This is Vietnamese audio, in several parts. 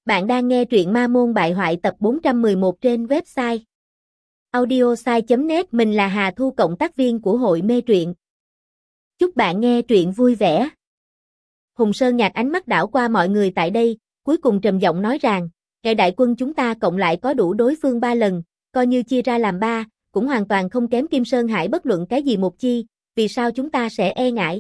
Bạn đang nghe truyện Ma Môn Bại Hoại tập 411 trên website audiosai.net. Mình là Hà Thu, cộng tác viên của hội mê truyện. Chúc bạn nghe truyện vui vẻ. Hùng Sơn Nhạc ánh mắt đảo qua mọi người tại đây, cuối cùng trầm giọng nói rằng, kẻ đại quân chúng ta cộng lại có đủ đối phương 3 lần, coi như chia ra làm 3, cũng hoàn toàn không kém Kim Sơn Hải bất luận cái gì một chi, vì sao chúng ta sẽ e ngại?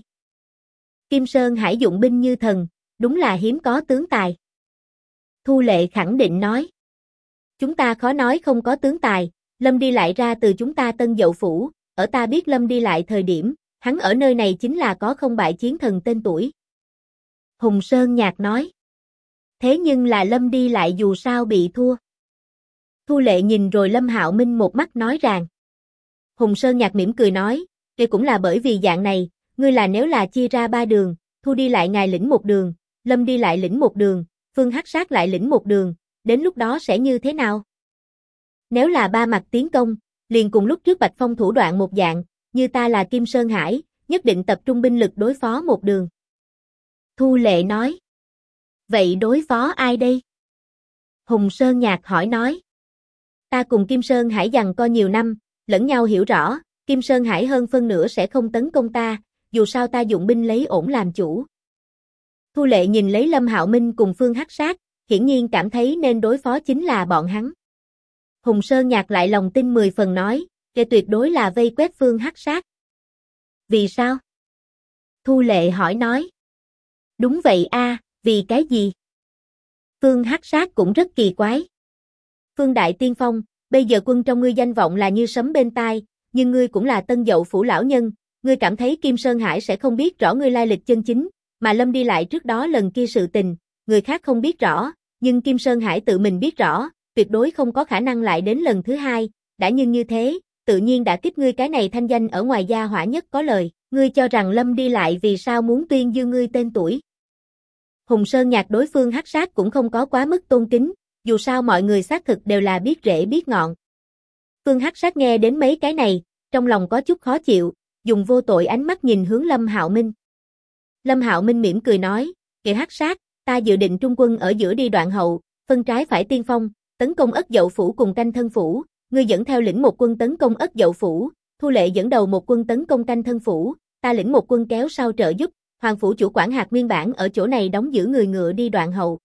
Kim Sơn Hải dụng binh như thần, đúng là hiếm có tướng tài. Thu Lệ khẳng định nói. Chúng ta khó nói không có tướng tài, Lâm đi lại ra từ chúng ta Tân Dậu Phủ, ở ta biết Lâm đi lại thời điểm, hắn ở nơi này chính là có không bại chiến thần tên tuổi. Hùng Sơn Nhạc nói. Thế nhưng là Lâm đi lại dù sao bị thua. Thu Lệ nhìn rồi Lâm Hạo Minh một mắt nói rằng. Hùng Sơn Nhạc mỉm cười nói, đây cũng là bởi vì dạng này, ngươi là nếu là chia ra 3 đường, Thu đi lại ngài lĩnh một đường, Lâm đi lại lĩnh một đường, Phương Hắc Sát lại lĩnh một đường, đến lúc đó sẽ như thế nào? Nếu là 3 mặt tiến công, liền cùng lúc trước Bạch Phong thủ đoạn một dạng, như ta là Kim Sơn Hải, nhất định tập trung binh lực đối phó một đường. Thu Lệ nói. Vậy đối phó ai đây? Hùng Sơn Nhạc hỏi nói. Ta cùng Kim Sơn Hải giằng co nhiều năm, lẫn nhau hiểu rõ, Kim Sơn Hải hơn phân nửa sẽ không tấn công ta, dù sao ta dụng binh lấy ổn làm chủ. Thu Lệ nhìn lấy Lâm Hạo Minh cùng Phương Hắc Sát, hiển nhiên cảm thấy nên đối phó chính là bọn hắn. Hùng Sơn Nhạc lại lòng tin 10 phần nói, kẻ tuyệt đối là vây quét Phương Hắc Sát. Vì sao? Thu Lệ hỏi nói. Đúng vậy a, vì cái gì? Phương Hắc Sát cũng rất kỳ quái. Phương Đại Tiên Phong, bây giờ quân trong ngươi danh vọng là như sấm bên tai, nhưng ngươi cũng là Tân Dậu Phủ lão nhân, ngươi cảm thấy Kim Sơn Hải sẽ không biết rõ ngươi lai lịch chân chính, mà Lâm đi lại trước đó lần kia sự tình, người khác không biết rõ, nhưng Kim Sơn Hải tự mình biết rõ, tuyệt đối không có khả năng lại đến lần thứ hai, đã nhưng như thế, tự nhiên đã kích ngươi cái này thanh danh ở ngoài gia hỏa nhất có lời, ngươi cho rằng Lâm đi lại vì sao muốn tuyên dương ngươi tên tuổi. Hùng Sơn Nhạc đối phương Hắc Sát cũng không có quá mức tôn kính, dù sao mọi người xác thực đều là biết rễ biết ngọn. Phương Hắc Sát nghe đến mấy cái này, trong lòng có chút khó chịu, dùng vô tội ánh mắt nhìn hướng Lâm Hạo Minh. Lâm Hạo Minh mỉm cười nói, kẻ Hắc Sát, ta dự định trung quân ở giữa đi đoạn hậu, phân trái phải tiên phong, tấn công Ất Dậu Phủ cùng Canh Thân Phủ, ngươi dẫn theo lĩnh một quân tấn công Ất Dậu Phủ, Thu Lệ dẫn đầu một quân tấn công Canh Thân Phủ, ta lĩnh một quân kéo sau trợ giúp, Hoàng Phủ chủ quản hạt nguyên bản ở chỗ này đóng giữ người ngựa đi đoạn hậu.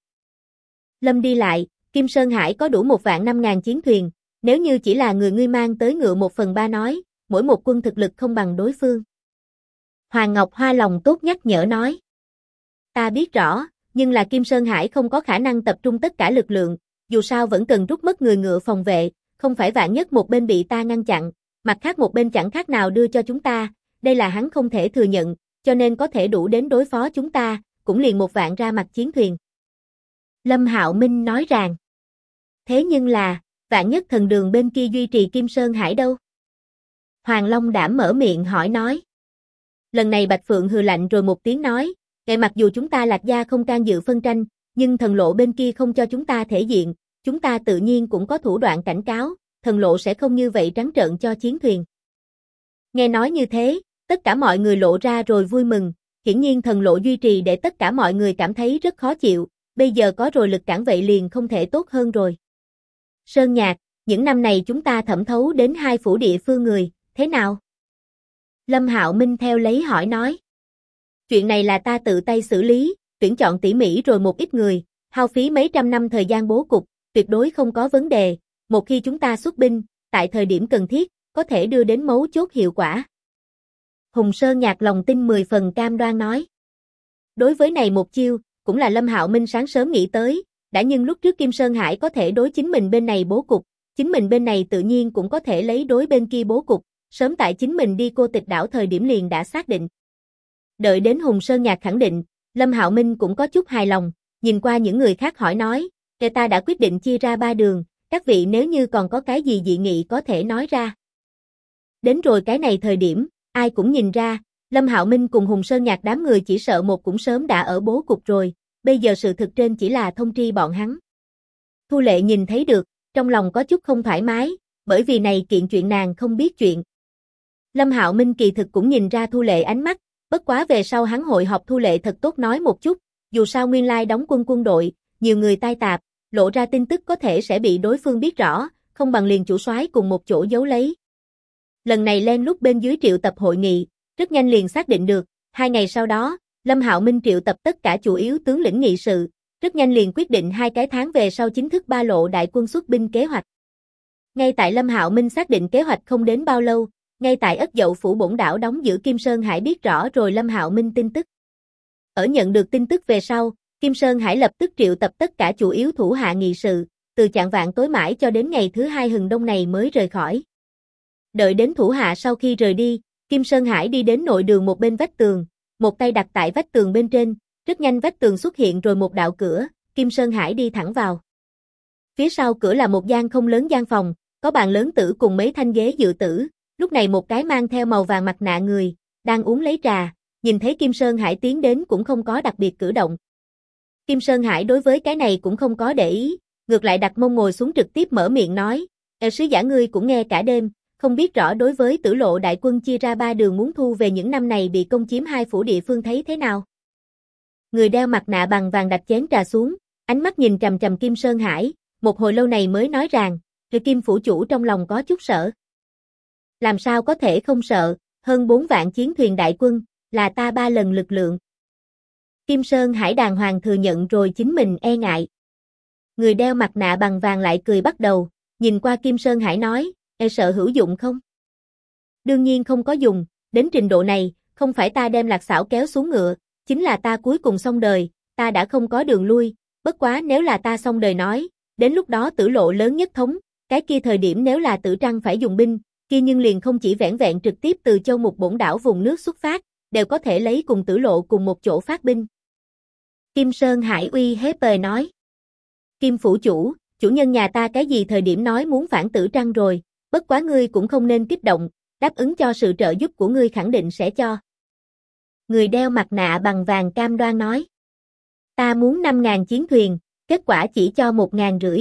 Lâm đi lại, Kim Sơn Hải có đủ 1.500.000 chiến thuyền, nếu như chỉ là người ngươi mang tới ngựa 1/3 nói, mỗi một quân thực lực không bằng đối phương. Hoàng Ngọc Hoa lòng tốt nhắc nhở nói. Ta biết rõ, nhưng là Kim Sơn Hải không có khả năng tập trung tất cả lực lượng, dù sao vẫn cần rút mất người ngựa phòng vệ, không phải vạn nhất một bên bị ta ngăn chặn, mặt khác một bên chẳng khác nào đưa cho chúng ta, đây là hắn không thể thừa nhận, cho nên có thể đủ đến đối phó chúng ta, cũng liền 1 vạn ra mặt chiến thuyền. Lâm Hạo Minh nói rằng, thế nhưng là, vạn nhất thần đường bên kia duy trì Kim Sơn Hải đâu? Hoàng Long Đảm mở miệng hỏi nói. Lần này Bạch Phượng hừ lạnh rồi một tiếng nói, kể mặc dù chúng ta Lạc Gia không can dự phân tranh, nhưng thần lộ bên kia không cho chúng ta thể diện, chúng ta tự nhiên cũng có thủ đoạn cảnh cáo, thần lộ sẽ không như vậy trắng trợn cho chiến thuyền. Nghe nói như thế, tất cả mọi người lộ ra rồi vui mừng, hiển nhiên thần lộ duy trì để tất cả mọi người cảm thấy rất khó chịu, bây giờ có rồi lực cản vậy liền không thể tốt hơn rồi. Sơn Nhạc, những năm này chúng ta thẩm thấu đến 2 phủ địa phương người, thế nào? Lâm Hạo Minh theo lấy hỏi nói. Chuyện này là ta tự tay xử lý, tuyển chọn tỉ mỉ rồi một ít người, hao phí mấy trăm năm thời gian bố cục, tuyệt đối không có vấn đề, một khi chúng ta xuất binh, tại thời điểm cần thiết, có thể đưa đến mấu chốt hiệu quả. Hùng Sơn Nhạc lòng tin 10 phần cam đoan nói. Đối với này một chiêu, cũng là Lâm Hạo Minh sáng sớm nghĩ tới, đã nhưng lúc trước Kim Sơn Hải có thể đối chính mình bên này bố cục, chính mình bên này tự nhiên cũng có thể lấy đối bên kia bố cục, sớm tại chính mình đi Cô Tịch đảo thời điểm liền đã xác định. Đợi đến Hùng Sơn Nhạc khẳng định, Lâm Hạo Minh cũng có chút hài lòng, nhìn qua những người khác hỏi nói, kẻ ta đã quyết định chia ra 3 đường, các vị nếu như còn có cái gì dị nghị có thể nói ra. Đến rồi cái này thời điểm, ai cũng nhìn ra, Lâm Hạo Minh cùng Hùng Sơn Nhạc đám người chỉ sợ một cũng sớm đã ở bố cục rồi, bây giờ sự thực trên chỉ là thông tri bọn hắn. Thu Lệ nhìn thấy được, trong lòng có chút không thoải mái, bởi vì này kiện chuyện nàng không biết chuyện. Lâm Hạo Minh kỳ thực cũng nhìn ra Thu Lệ ánh mắt, bất quá về sau hắn hội họp Thu Lệ thật tốt nói một chút, dù sao nguyên lai đóng quân đội, nhiều người tai tạp, lộ ra tin tức có thể sẽ bị đối phương biết rõ, không bằng liền chủ soái cùng một chỗ giấu lấy. Lần này lén lút bên dưới triệu tập hội nghị, rất nhanh liền xác định được, 2 ngày sau đó, Lâm Hạo Minh triệu tập tất cả chủ yếu tướng lĩnh nghị sự, rất nhanh liền quyết định 2 cái tháng về sau chính thức ba lộ đại quân xuất binh kế hoạch. Ngay tại Lâm Hạo Minh xác định kế hoạch không đến bao lâu, ngay tại Ất Dậu phủ bổn đảo đóng giữ Kim Sơn Hải biết rõ rồi Lâm Hạo Minh tin tức. Ở nhận được tin tức về sau, Kim Sơn Hải lập tức triệu tập tất cả chủ yếu thủ hạ nghị sự, từ chạng vạng tối mãi cho đến ngày thứ 2 hừng đông này mới rời khỏi. Đợi đến thủ hạ sau khi rời đi, Kim Sơn Hải đi đến nội đường một bên vách tường, một tay đặt tại vách tường bên trên, rất nhanh vách tường xuất hiện rồi một đạo cửa, Kim Sơn Hải đi thẳng vào. Phía sau cửa là một gian không lớn gian phòng, có bàn lớn tử cùng mấy thanh ghế dự tử, lúc này một cái mang theo màu vàng mặt nạ người, đang uống lấy trà, nhìn thấy Kim Sơn Hải tiến đến cũng không có đặc biệt cử động. Kim Sơn Hải đối với cái này cũng không có để ý, ngược lại đặt mông ngồi xuống trực tiếp mở miệng nói, sứ giả ngươi cũng nghe cả đêm, không biết rõ đối với Tử Lộ đại quân chia ra 3 đường muốn thu về những năm này bị công chiếm 2 phủ địa phương thấy thế nào. Người đeo mặt nạ bằng vàng đặt chén trà xuống, ánh mắt nhìn trầm trầm Kim Sơn Hải, một hồi lâu này mới nói rằng, Kim phủ chủ trong lòng có chút sợ. Làm sao có thể không sợ, hơn 4 vạn chiến thuyền đại quân, là ta 3 lần lực lượng. Kim Sơn Hải đàng hoàng thừa nhận rồi chính mình e ngại. Người đeo mặt nạ bằng vàng lại cười bắt đầu, nhìn qua Kim Sơn Hải nói, sợ hữu dụng không? Đương nhiên không có dùng, đến trình độ này, không phải ta đem Lạc Xảo kéo xuống ngựa, chính là ta cuối cùng xong đời, ta đã không có đường lui, bất quá nếu là ta xong đời nói, đến lúc đó Tử Lộ lớn nhất thống, cái kia thời điểm nếu là Tử Trăng phải dùng binh, kia nhưng liền không chỉ vẻn vẹn trực tiếp từ châu mục bổn đảo vùng nước xuất phát, đều có thể lấy cùng Tử Lộ cùng một chỗ phát binh. Kim Sơn Hải uy hế bề nói. Kim phủ chủ, chủ nhân nhà ta cái gì thời điểm nói muốn phản Tử Trăng rồi, bất quá ngươi cũng không nên kích động, đáp ứng cho sự trợ giúp của ngươi khẳng định sẽ cho. Người đeo mặt nạ bằng vàng cam đoan nói. Ta muốn 5.000 chiến thuyền, kết quả chỉ cho 1.500.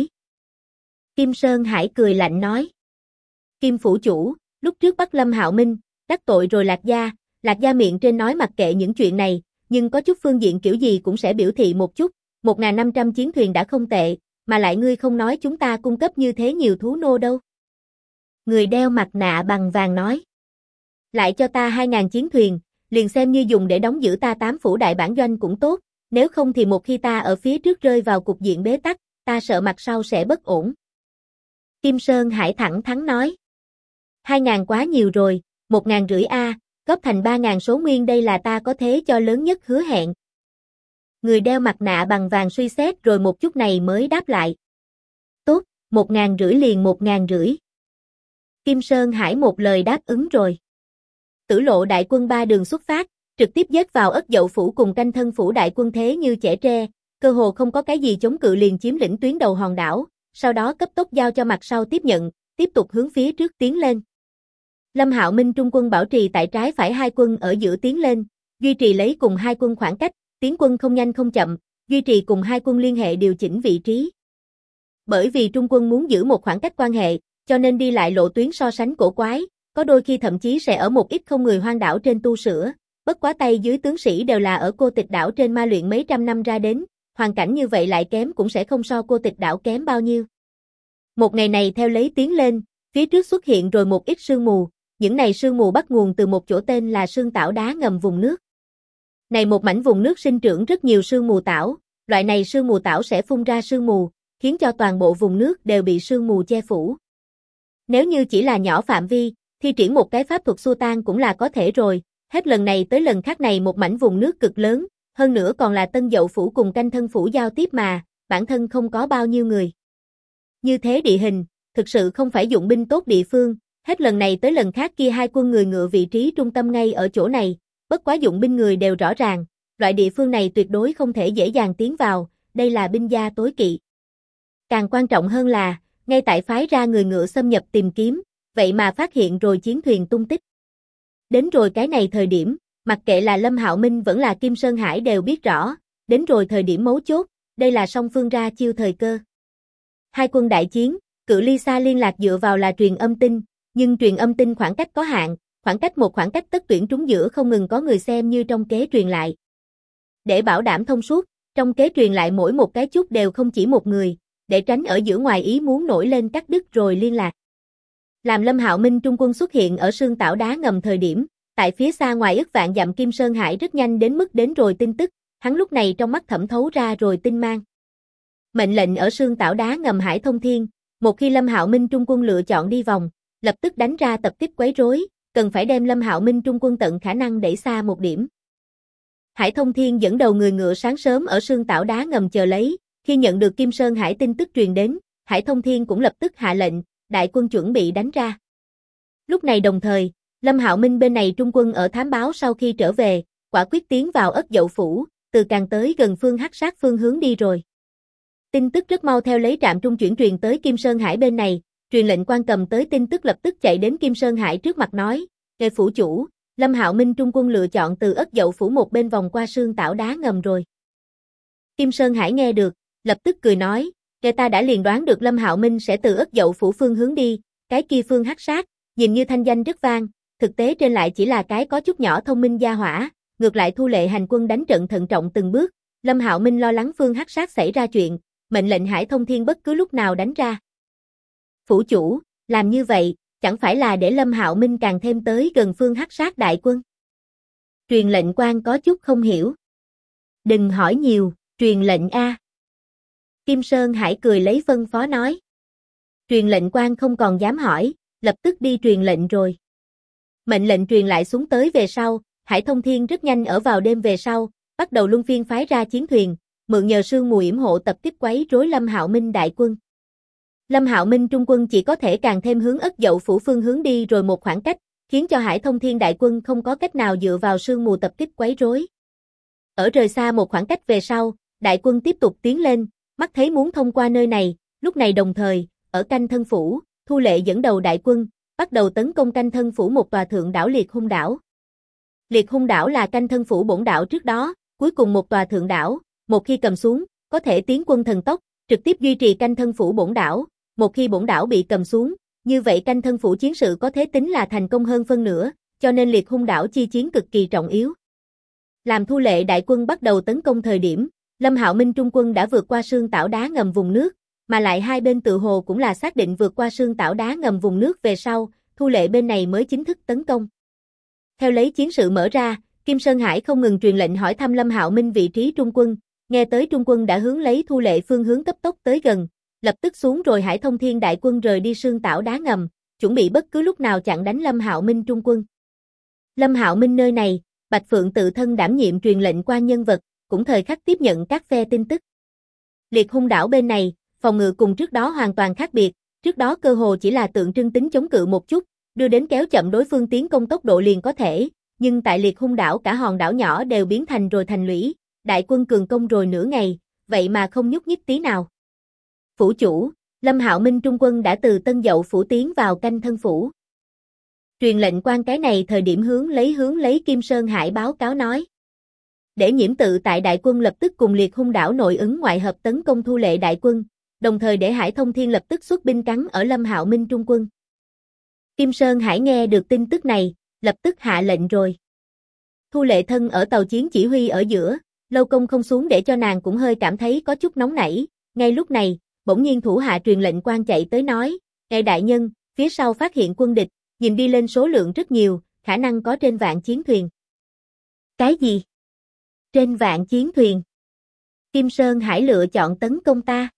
Kim Sơn Hải cười lạnh nói. Kim phủ chủ, lúc trước bắt Lâm Hạo Minh, đắc tội rồi Lạc Gia miệng trên nói mặc kệ những chuyện này, nhưng có chút phương diện kiểu gì cũng sẽ biểu thị một chút, 1.500 chiến thuyền đã không tệ, mà lại ngươi không nói chúng ta cung cấp như thế nhiều thú nô đâu. Người đeo mặt nạ bằng vàng nói. Lại cho ta 2.000 chiến thuyền, liền xem như dùng để đóng giữ ta 8 phủ đại bản doanh cũng tốt, nếu không thì một khi ta ở phía trước rơi vào cục diện bế tắc, ta sợ mặt sau sẽ bất ổn. Kim Sơn Hải thẳng thắn nói. 2.000 quá nhiều rồi, 1.500 a, góp thành 3.000 số nguyên đây là ta có thế cho lớn nhất hứa hẹn. Người đeo mặt nạ bằng vàng suy xét rồi một chút này mới đáp lại. Tốt, 1.500 liền 1.500. Kim Sơn Hải một lời đáp ứng rồi. Tử Lộ đại quân 3 đường xuất phát, trực tiếp giết vào Ất Dậu phủ cùng Canh Thân phủ đại quân thế như trẻ tre, cơ hồ không có cái gì chống cự liền chiếm lĩnh tuyến đầu hòn đảo, sau đó cấp tốc giao cho mặt sau tiếp nhận, tiếp tục hướng phía trước tiến lên. Lâm Hạo Minh trung quân bảo trì tại trái phải hai quân ở giữa tiến lên, duy trì lấy cùng hai quân khoảng cách, tiến quân không nhanh không chậm, duy trì cùng hai quân liên hệ điều chỉnh vị trí. Bởi vì trung quân muốn giữ một khoảng cách quan hệ, cho nên đi lại lộ tuyến so sánh cổ quái, có đôi khi thậm chí sẽ ở một ít không người hoang đảo trên tu sửa, bất quá tay dưới tướng sĩ đều là ở Cô Tịch đảo trên ma luyện mấy trăm năm ra đến, hoàn cảnh như vậy lại kém cũng sẽ không so Cô Tịch đảo kém bao nhiêu. Một ngày này theo lấy tiến lên, phía trước xuất hiện rồi một ít sương mù, những này sương mù bắt nguồn từ một chỗ tên là Sương Tảo đá ngầm vùng nước. Này một mảnh vùng nước sinh trưởng rất nhiều sương mù tảo, loại này sương mù tảo sẽ phun ra sương mù, khiến cho toàn bộ vùng nước đều bị sương mù che phủ. Nếu như chỉ là nhỏ phạm vi, thi triển một cái pháp thuật xua tan cũng là có thể rồi, hết lần này tới lần khác này một mảnh vùng nước cực lớn, hơn nữa còn là Tân Dậu phủ cùng Canh Thân phủ giao tiếp mà, bản thân không có bao nhiêu người. Như thế địa hình, thực sự không phải dụng binh tốt địa phương, hết lần này tới lần khác kia hai quân người ngựa vị trí trung tâm ngay ở chỗ này, bất quá dụng binh người đều rõ ràng, loại địa phương này tuyệt đối không thể dễ dàng tiến vào, đây là binh gia tối kỵ. Càng quan trọng hơn là, ngay tại phái ra người ngựa xâm nhập tìm kiếm, vậy mà phát hiện rồi chiến thuyền tung tích. Đến rồi cái này thời điểm, mặc kệ là Lâm Hạo Minh vẫn là Kim Sơn Hải đều biết rõ, đến rồi thời điểm mấu chốt, đây là song phương ra chiêu thời cơ. Hai quân đại chiến, cự ly xa liên lạc dựa vào là truyền âm tin, nhưng truyền âm tin khoảng cách có hạn, khoảng cách tất tuyển trúng giữa không ngừng có người xem như trong kế truyền lại. Để bảo đảm thông suốt, trong kế truyền lại mỗi một cái chút đều không chỉ một người, để tránh ở giữa ngoài ý muốn nổi lên cắt đứt rồi liên lạc. Làm Lâm Hạo Minh trung quân xuất hiện ở sương tảo đá ngầm thời điểm, tại phía xa ngoài ức vạn dặm Kim Sơn Hải rất nhanh đến mức đến rồi tin tức, hắn lúc này trong mắt thẩm thấu ra rồi tinh mang. Mệnh lệnh ở sương tảo đá ngầm Hải Thông Thiên, một khi Lâm Hạo Minh trung quân lựa chọn đi vòng, lập tức đánh ra tập kích quấy rối, cần phải đem Lâm Hạo Minh trung quân tận khả năng đẩy xa một điểm. Hải Thông Thiên dẫn đầu người ngựa sáng sớm ở sương tảo đá ngầm chờ lấy, khi nhận được Kim Sơn Hải tin tức truyền đến, Hải Thông Thiên cũng lập tức hạ lệnh, đại quân chuẩn bị đánh ra. Lúc này đồng thời, Lâm Hạo Minh bên này trung quân ở thám báo sau khi trở về, quả quyết tiến vào Ất Dậu Phủ, từ càng tới gần phương Hắc Sát phương hướng đi rồi. Tin tức rất mau theo lấy trạm trung chuyển truyền tới Kim Sơn Hải bên này, truyền lệnh quan cầm tới tin tức lập tức chạy đến Kim Sơn Hải trước mặt nói, "Ngài phủ chủ, Lâm Hạo Minh trung quân lựa chọn từ Ất Dậu Phủ một bên vòng qua sương tảo đá ngầm rồi." Kim Sơn Hải nghe được, lập tức cười nói, "Ngài ta đã liền đoán được Lâm Hạo Minh sẽ từ Ất Dậu Phủ phương hướng đi, cái kia phương Hắc Sát, nhìn như thanh danh rất vang, thực tế trên lại chỉ là cái có chút nhỏ thông minh gia hỏa, ngược lại Thu Lệ hành quân đánh trận thận trọng từng bước, Lâm Hạo Minh lo lắng phương Hắc Sát xảy ra chuyện, mệnh lệnh Hải Thông Thiên bất cứ lúc nào đánh ra." "Phủ chủ, làm như vậy, chẳng phải là để Lâm Hạo Minh càng thêm tới gần phương Hắc Sát đại quân?" Truyền lệnh quan có chút không hiểu. "Đừng hỏi nhiều, truyền lệnh a." Kim Sơn Hải cười lấy phân phó nói. Truyền lệnh quan không còn dám hỏi, lập tức đi truyền lệnh rồi. Mệnh lệnh truyền lại xuống tới về sau, Hải Thông Thiên rất nhanh ở vào đêm về sau, bắt đầu luân phiên phái ra chiến thuyền, mượn nhờ sương mù yểm hộ tập kích quấy rối Lâm Hạo Minh đại quân. Lâm Hạo Minh trung quân chỉ có thể càng thêm hướng Ất Dậu Phủ phương hướng đi rồi một khoảng cách, khiến cho Hải Thông Thiên đại quân không có cách nào dựa vào sương mù tập kích quấy rối. Ở rời xa một khoảng cách về sau, đại quân tiếp tục tiến lên, mắt thấy muốn thông qua nơi này, lúc này đồng thời, ở Canh Thân Phủ, Thu Lệ dẫn đầu đại quân, bắt đầu tấn công Canh Thân Phủ một tòa thượng đảo Liệt Hung đảo. Liệt Hung đảo là Canh Thân Phủ bổn đảo trước đó, cuối cùng một tòa thượng đảo, một khi cầm xuống, có thể tiến quân thần tốc, trực tiếp duy trì Canh Thân Phủ bổn đảo, một khi bổn đảo bị cầm xuống, như vậy Canh Thân Phủ chiến sự có thể tính là thành công hơn phân nửa, cho nên Liệt Hung đảo chi chiến cực kỳ trọng yếu. Làm Thu Lệ đại quân bắt đầu tấn công thời điểm, Lâm Hạo Minh trung quân đã vượt qua sương tảo đá ngầm vùng nước, mà lại hai bên tự hồ cũng là xác định vượt qua sương tảo đá ngầm vùng nước về sau, Thu Lệ bên này mới chính thức tấn công. Theo lấy chiến sự mở ra, Kim Sơn Hải không ngừng truyền lệnh hỏi thăm Lâm Hạo Minh vị trí trung quân, nghe tới trung quân đã hướng lấy Thu Lệ phương hướng cấp tốc tới gần, lập tức xuống rồi Hải Thông Thiên đại quân rời đi sương tảo đá ngầm, chuẩn bị bất cứ lúc nào chặn đánh Lâm Hạo Minh trung quân. Lâm Hạo Minh nơi này, Bạch Phượng tự thân đảm nhiệm truyền lệnh quan nhân vật, cũng thời khắc tiếp nhận các phe tin tức. Liệt Hung đảo bên này, phòng ngự cùng trước đó hoàn toàn khác biệt, trước đó cơ hồ chỉ là tượng trưng tính chống cự một chút, đưa đến kéo chậm đối phương tiến công tốc độ liền có thể, nhưng tại Liệt Hung đảo cả hòn đảo nhỏ đều biến thành rồi thành lũy, đại quân cường công rồi nửa ngày, vậy mà không nhúc nhích tí nào. "Phủ chủ, Lâm Hạo Minh trung quân đã từ Tân Dậu Phủ tiến vào Canh Thân Phủ." Truyền lệnh quan cái này thời điểm hướng lấy Kim Sơn Hải báo cáo nói. Để Nhiễm tự tại đại quân lập tức cùng Liệt Hung đảo nội ứng ngoại hợp tấn công Thu Lệ đại quân, đồng thời để Hải Thông Thiên lập tức xuất binh cắn ở Lâm Hạo Minh trung quân. Kim Sơn Hải nghe được tin tức này, lập tức hạ lệnh rồi. Thu Lệ thân ở tàu chiến chỉ huy ở giữa, lâu công không xuống để cho nàng cũng hơi cảm thấy có chút nóng nảy, ngay lúc này, bỗng nhiên thủ hạ truyền lệnh quan chạy tới nói, "Ngài đại nhân, phía sau phát hiện quân địch, nhìn đi lên số lượng rất nhiều, khả năng có trên vạn chiến thuyền." "Cái gì? Trên vạn chiến thuyền?" Kim Sơn Hải lựa chọn tấn công ta.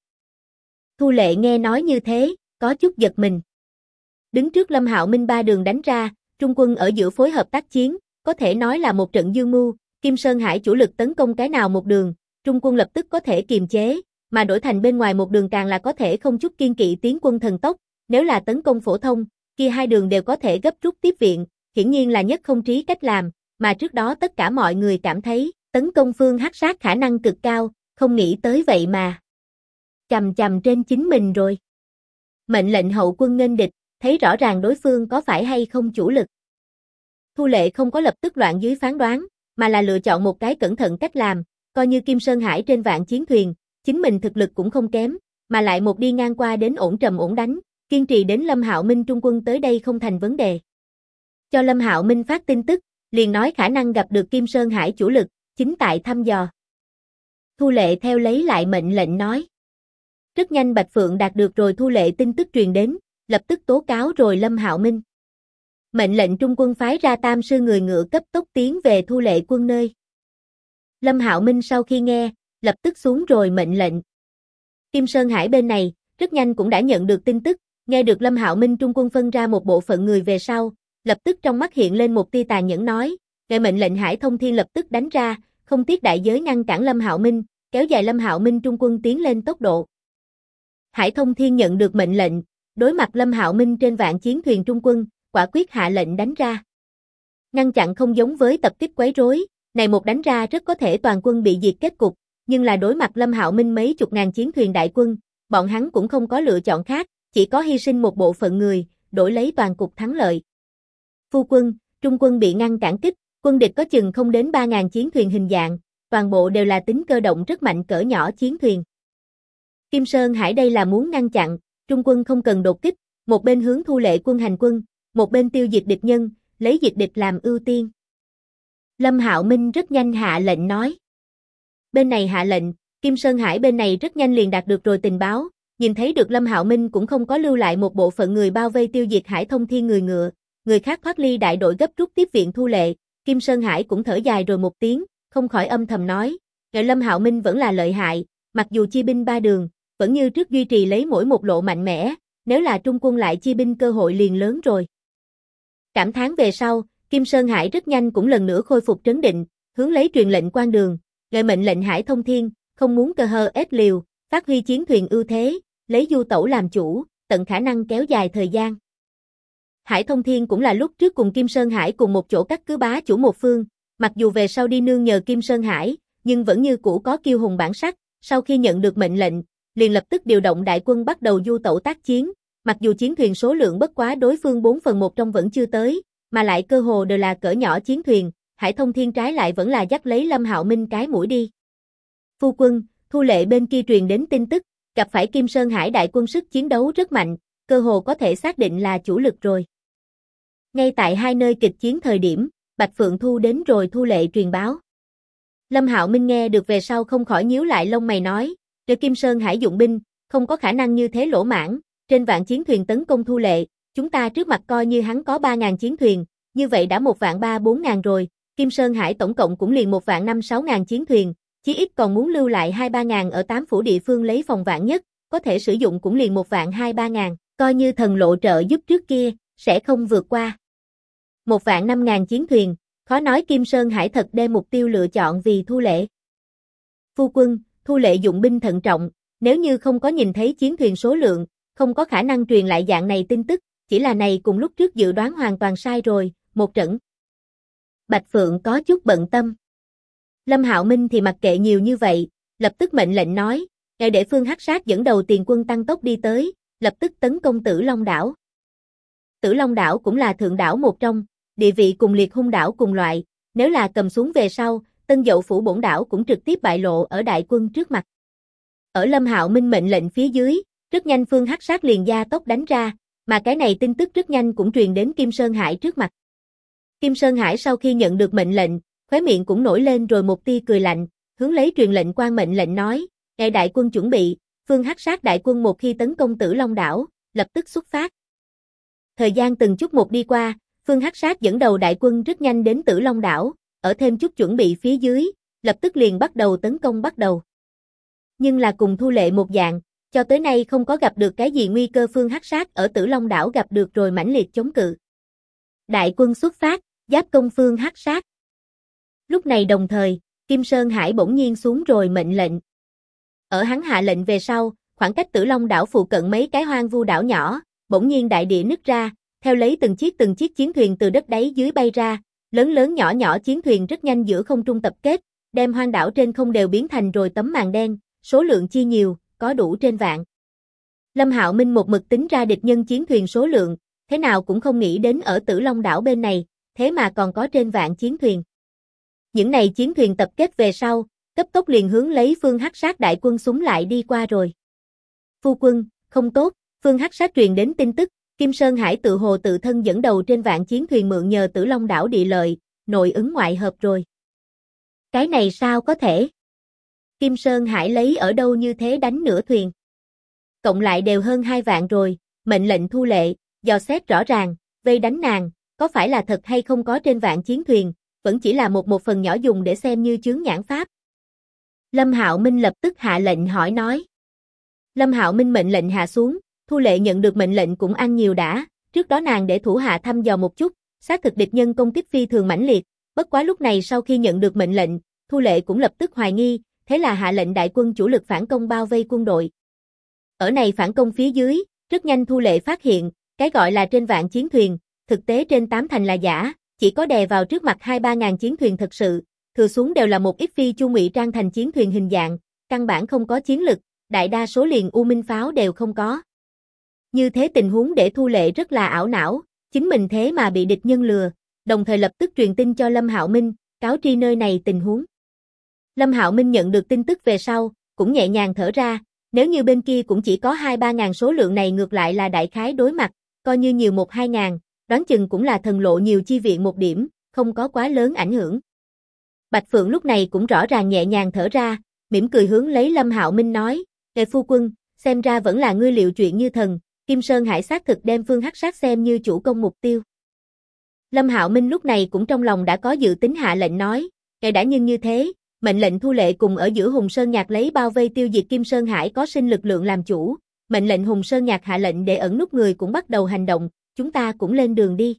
Thu Lệ nghe nói như thế, có chút giật mình. Đứng trước Lâm Hạo Minh ba đường đánh ra, trung quân ở giữa phối hợp tác chiến, có thể nói là một trận dương mưu, Kim Sơn Hải chủ lực tấn công cái nào một đường, trung quân lập tức có thể kiềm chế, mà đổi thành bên ngoài một đường càng là có thể không chút kiên kỵ tiến quân thần tốc, nếu là tấn công phổ thông, kia hai đường đều có thể gấp rút tiếp viện, hiển nhiên là nhất không trí cách làm, mà trước đó tất cả mọi người cảm thấy, tấn công phương Hắc Sát khả năng cực cao, không nghĩ tới vậy mà. Chầm chầm trên chính mình rồi. Mệnh lệnh hậu quân nghênh địch, thấy rõ ràng đối phương có phải hay không chủ lực. Thu Lệ không có lập tức loạn dưới phán đoán, mà là lựa chọn một cái cẩn thận cách làm, coi như Kim Sơn Hải trên vạn chiến thuyền, chính mình thực lực cũng không kém, mà lại một đi ngang qua đến ổn trầm ổn đánh, kiên trì đến Lâm Hạo Minh trung quân tới đây không thành vấn đề. Cho Lâm Hạo Minh phát tin tức, liền nói khả năng gặp được Kim Sơn Hải chủ lực, chính tại thăm dò. Thu Lệ theo lấy lại mệnh lệnh nói. Rất nhanh Bạch Phượng đạt được rồi thu lệ tin tức truyền đến, lập tức tố cáo rồi Lâm Hạo Minh. Mệnh lệnh trung quân phái ra tam sư người ngựa cấp tốc tiến về thu lệ quân nơi. Lâm Hạo Minh sau khi nghe, lập tức xuống rồi mệnh lệnh. Kim Sơn Hải bên này, rất nhanh cũng đã nhận được tin tức, nghe được Lâm Hạo Minh trung quân phân ra một bộ phận người về sau, lập tức trong mắt hiện lên một tia tàn nhẫn nói, nghe mệnh lệnh Hải Thông Thiên lập tức đánh ra, không tiếc đại giới ngăn cản Lâm Hạo Minh, kéo dài Lâm Hạo Minh trung quân tiến lên tốc độ. Hải Thông Thiên nhận được mệnh lệnh, đối mặt Lâm Hạo Minh trên vạn chiến thuyền trung quân, quả quyết hạ lệnh đánh ra. Ngăn chặn không giống với tập kích quấy rối, này một đánh ra rất có thể toàn quân bị diệt kết cục, nhưng là đối mặt Lâm Hạo Minh mấy chục ngàn chiến thuyền đại quân, bọn hắn cũng không có lựa chọn khác, chỉ có hy sinh một bộ phận người, đổi lấy toàn cục thắng lợi. Phu quân, trung quân bị ngăn cản kích, quân địch có chừng không đến 3.000 chiến thuyền hình dạng, toàn bộ đều là tính cơ động rất mạnh cỡ nhỏ chiến thuyền. Kim Sơn Hải đây là muốn ngăn chặn, trung quân không cần đột kích, một bên hướng thu lệ quân hành quân, một bên tiêu diệt địch nhân, lấy diệt địch làm ưu tiên. Lâm Hạo Minh rất nhanh hạ lệnh nói. Bên này hạ lệnh, Kim Sơn Hải bên này rất nhanh liền đạt được rồi tình báo, nhìn thấy được Lâm Hạo Minh cũng không có lưu lại một bộ phận người bao vây tiêu diệt Hải Thông Thiên người ngựa, người khác thoát ly đại đội gấp rút tiếp viện thu lệ, Kim Sơn Hải cũng thở dài rồi một tiếng, không khỏi âm thầm nói, ngợi Lâm Hạo Minh vẫn là lợi hại, mặc dù chia binh ba đường, vẫn như trước duy trì lấy mỗi một lộ mạnh mẽ, nếu là trung quân lại chia binh cơ hội liền lớn rồi. Cảm thán về sau, Kim Sơn Hải rất nhanh cũng lần nữa khôi phục trấn định, hướng lấy truyền lệnh quan đường, ngợi mệnh lệnh Hải Thông Thiên, không muốn cơ hơ ép liều, phát huy chiến thuyền ưu thế, lấy du tẩu làm chủ, tận khả năng kéo dài thời gian. Hải Thông Thiên cũng là lúc trước cùng Kim Sơn Hải cùng một chỗ cắt cứ bá chủ một phương, mặc dù về sau đi nương nhờ Kim Sơn Hải, nhưng vẫn như cũ có kiêu hùng bản sắc, sau khi nhận được mệnh lệnh, liền lập tức điều động đại quân bắt đầu du tẩu tác chiến, mặc dù chiến thuyền số lượng bất quá đối phương 4/1 trong vẫn chưa tới, mà lại cơ hồ đều là cỡ nhỏ chiến thuyền, Hải Thông Thiên trái lại vẫn là dắt lấy Lâm Hạo Minh cái mũi đi. Phu quân, thu lệ bên kia truyền đến tin tức, gặp phải Kim Sơn Hải đại quân sức chiến đấu rất mạnh, cơ hồ có thể xác định là chủ lực rồi. Ngay tại hai nơi kịch chiến thời điểm, Bạch Phượng Thu đến rồi thu lệ truyền báo. Lâm Hạo Minh nghe được về sau không khỏi nhíu lại lông mày nói, để Kim Sơn Hải dụng binh, không có khả năng như thế lỗ mãng, trên vạn chiến thuyền tấn công thu lệ, chúng ta trước mặt coi như hắn có 3.000 chiến thuyền, như vậy đã 1.300.000-4.000 rồi, Kim Sơn Hải tổng cộng cũng liền 1.500.000-6.000 chiến thuyền, chí ít còn muốn lưu lại 2-3.000 ở 8 phủ địa phương lấy phòng vạn nhất, có thể sử dụng cũng liền 1.200.000-3.000, coi như thần lộ trợ giúp trước kia, sẽ không vượt qua. 1.500.000 chiến thuyền, khó nói Kim Sơn Hải thật đem mục tiêu lựa chọn vì thu lệ. Phu quân, thu lệ dụng binh thận trọng, nếu như không có nhìn thấy chiến thuyền số lượng, không có khả năng truyền lại dạng này tin tức, chỉ là này cùng lúc trước dự đoán hoàn toàn sai rồi, một trận. Bạch Phượng có chút bận tâm. Lâm Hạo Minh thì mặc kệ nhiều như vậy, lập tức mệnh lệnh nói, để Phương Hắc Sát dẫn đầu tiền quân tăng tốc đi tới, lập tức tấn công Tử Long đảo. Tử Long đảo cũng là thượng đảo một trong, địa vị cùng Liệt Hung đảo cùng loại, nếu là cầm xuống về sau, Tân Dậu phủ bổn đảo cũng trực tiếp bại lộ ở đại quân trước mặt. Ở Lâm Hạo Minh mệnh lệnh phía dưới, rất nhanh Phương Hắc Sát liền gia tốc đánh ra, mà cái này tin tức rất nhanh cũng truyền đến Kim Sơn Hải trước mặt. Kim Sơn Hải sau khi nhận được mệnh lệnh, khóe miệng cũng nổi lên rồi một tia cười lạnh, hướng lấy truyền lệnh quan mệnh lệnh nói, "Ngài đại quân chuẩn bị, Phương Hắc Sát đại quân một khi tấn công Tử Long đảo, lập tức xuất phát." Thời gian từng chút một đi qua, Phương Hắc Sát dẫn đầu đại quân rất nhanh đến Tử Long đảo, ở thêm chút chuẩn bị phía dưới, lập tức liền bắt đầu tấn công bắt đầu. Nhưng là cùng thu lệ một dạng, cho tới nay không có gặp được cái gì nguy cơ Phương Hắc Sát ở Tử Long đảo gặp được rồi mãnh liệt chống cự. Đại quân xuất phát, giáp công Phương Hắc Sát. Lúc này đồng thời, Kim Sơn Hải bỗng nhiên xuống rồi mệnh lệnh. Ở hắn hạ lệnh về sau, khoảng cách Tử Long đảo phụ cận mấy cái hoang vu đảo nhỏ, bỗng nhiên đại địa nứt ra, theo lấy từng chiếc chiến thuyền từ đất đáy dưới bay ra, lớn lớn nhỏ nhỏ chiến thuyền rất nhanh giữa không trung tập kết, đem hoang đảo trên không đều biến thành rồi tấm màn đen, số lượng chi nhiều, có đủ trên vạn. Lâm Hạo Minh một mực tính ra địch nhân chiến thuyền số lượng, thế nào cũng không nghĩ đến ở Tử Long đảo bên này, thế mà còn có trên vạn chiến thuyền. Những này chiến thuyền tập kết về sau, cấp tốc liền hướng lấy Phương Hắc Sát đại quân súng lại đi qua rồi. Phu quân, không tốt, Phương Hắc Sát truyền đến tin tức, Kim Sơn Hải tự hồ tự thân dẫn đầu trên vạn chiến thuyền mượn nhờ Tử Long đảo địa lợi, nội ứng ngoại hợp rồi. Cái này sao có thể? Kim Sơn Hải lấy ở đâu như thế đánh nửa thuyền? cộng lại đều hơn 2 vạn rồi, mệnh lệnh thu lệ, dò xét rõ ràng, vây đánh nàng, có phải là thật hay không có trên vạn chiến thuyền, vẫn chỉ là một phần nhỏ dùng để xem như chướng nhãn pháp. Lâm Hạo Minh lập tức hạ lệnh hỏi nói. Lâm Hạo Minh mệnh lệnh hạ xuống, Thu Lệ nhận được mệnh lệnh cũng ăn nhiều đã, trước đó nàng để thủ hạ thăm dò một chút, xác thực địch nhân công kích phi thường mãnh liệt, bất quá lúc này sau khi nhận được mệnh lệnh, Thu Lệ cũng lập tức hoài nghi, thế là hạ lệnh đại quân chủ lực phản công bao vây quân đội. Ở này phản công phía dưới, rất nhanh Thu Lệ phát hiện, cái gọi là trên vạn chiến thuyền, thực tế trên 8 thành là giả, chỉ có đè vào trước mặt 2-3 ngàn chiến thuyền thật sự, thừa xuống đều là một ít phi chu ngụy trang thành chiến thuyền hình dạng, căn bản không có chiến lực, đại đa số liền U Minh pháo đều không có. Như thế tình huống để Thu Lệ rất là ảo não, chính mình thế mà bị địch nhân lừa, đồng thời lập tức truyền tin cho Lâm Hạo Minh, cáo tri nơi này tình huống. Lâm Hạo Minh nhận được tin tức về sau, cũng nhẹ nhàng thở ra, nếu như bên kia cũng chỉ có 2-3 ngàn số lượng này ngược lại là đại khái đối mặt, coi như nhiều 1-2 ngàn, đoán chừng cũng là thần lộ nhiều chi viện một điểm, không có quá lớn ảnh hưởng. Bạch Phượng lúc này cũng rõ ràng nhẹ nhàng thở ra, mỉm cười hướng lấy Lâm Hạo Minh nói, "Ngài phu quân, xem ra vẫn là ngươi liệu chuyện như thần, Kim Sơn Hải xác thực đem Phương Hắc Sát xem như chủ công mục tiêu." Lâm Hạo Minh lúc này cũng trong lòng đã có dự tính hạ lệnh nói, "Ngài đã nhưng như thế, mệnh lệnh Thu Lệ cùng ở giữa Hùng Sơn Nhạc lấy bao vây tiêu diệt Kim Sơn Hải có sinh lực lượng làm chủ, mệnh lệnh Hùng Sơn Nhạc hạ lệnh để ẩn nút người cũng bắt đầu hành động, chúng ta cũng lên đường đi."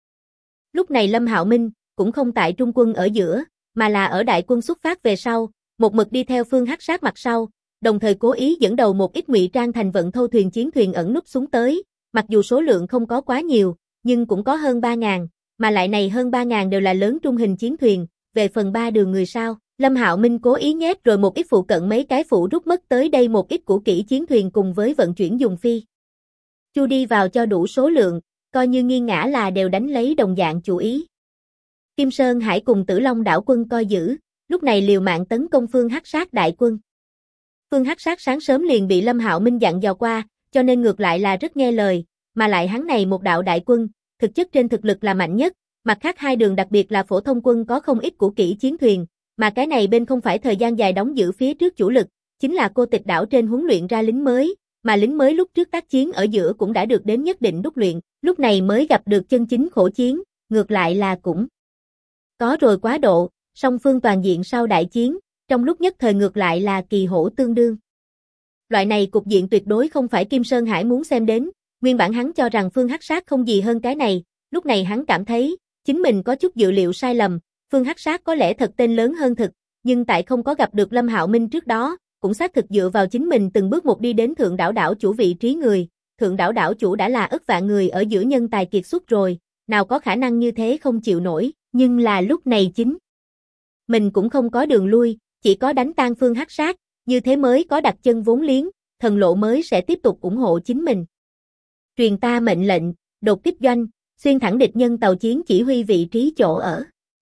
Lúc này Lâm Hạo Minh cũng không tại trung quân ở giữa, mà là ở đại quân xuất phát về sau, một mực đi theo Phương Hắc Sát mặt sau, đồng thời cố ý dẫn đầu một ít ngụy trang thành vận thâu thuyền chiến thuyền ẩn núp xuống tới, mặc dù số lượng không có quá nhiều, nhưng cũng có hơn 3.000, mà lại này hơn 3.000 đều là lớn trung hình chiến thuyền, về phần 3 đường người sao, Lâm Hạo Minh cố ý nhét rồi một ít phụ cận mấy cái phụ rút mất tới đây một ít cũ kỹ chiến thuyền cùng với vận chuyển dùng phi chu đi vào cho đủ số lượng, coi như nghiêng ngã là đều đánh lấy đồng dạng chủ ý. Kim Sơn Hải cùng Tử Long đảo quân coi giữ, lúc này liều mạng tấn công Phương Hắc Sát đại quân. Phương Hắc Sát sáng sớm liền bị Lâm Hạo Minh dặn dò qua, cho nên ngược lại là rất nghe lời, mà lại hắn này một đạo đại quân, thực chất trên thực lực là mạnh nhất, mặt khác hai đường đặc biệt là phổ thông quân có không ít cũ kỹ chiến thuyền, mà cái này bên không phải thời gian dài đóng giữ phía trước chủ lực, chính là Cô Tịch đảo trên huấn luyện ra lính mới, mà lính mới lúc trước tác chiến ở giữa cũng đã được đến nhất định đúc luyện, lúc này mới gặp được chân chính khổ chiến, ngược lại là cũng có rồi quá độ, song phương toàn diện sau đại chiến, trong lúc nhất thời ngược lại là kỳ hổ tương đương. Loại này cục diện tuyệt đối không phải Kim Sơn Hải muốn xem đến, nguyên bản hắn cho rằng Phương Hắc Sát không gì hơn cái này, lúc này hắn cảm thấy, chính mình có chút dự liệu sai lầm, Phương Hắc Sát có lẽ thật tên lớn hơn thực, nhưng tại không có gặp được Lâm Hạo Minh trước đó, cũng xác thực dựa vào chính mình từng bước một đi đến Thượng đảo đảo chủ vị trí người, Thượng đảo đảo chủ đã là ức vạn người ở giữa nhân tài kiệt xuất rồi, nào có khả năng như thế không chịu nổi, nhưng là lúc này chính mình cũng không có đường lui, chỉ có đánh tan Phương Hắc Sát, như thế mới có đặt chân vốn liếng, thần lộ mới sẽ tiếp tục ủng hộ chính mình. Truyền ta mệnh lệnh, đột tiếp doanh, xuyên thẳng địch nhân tàu chiến chỉ huy vị trí chỗ ở.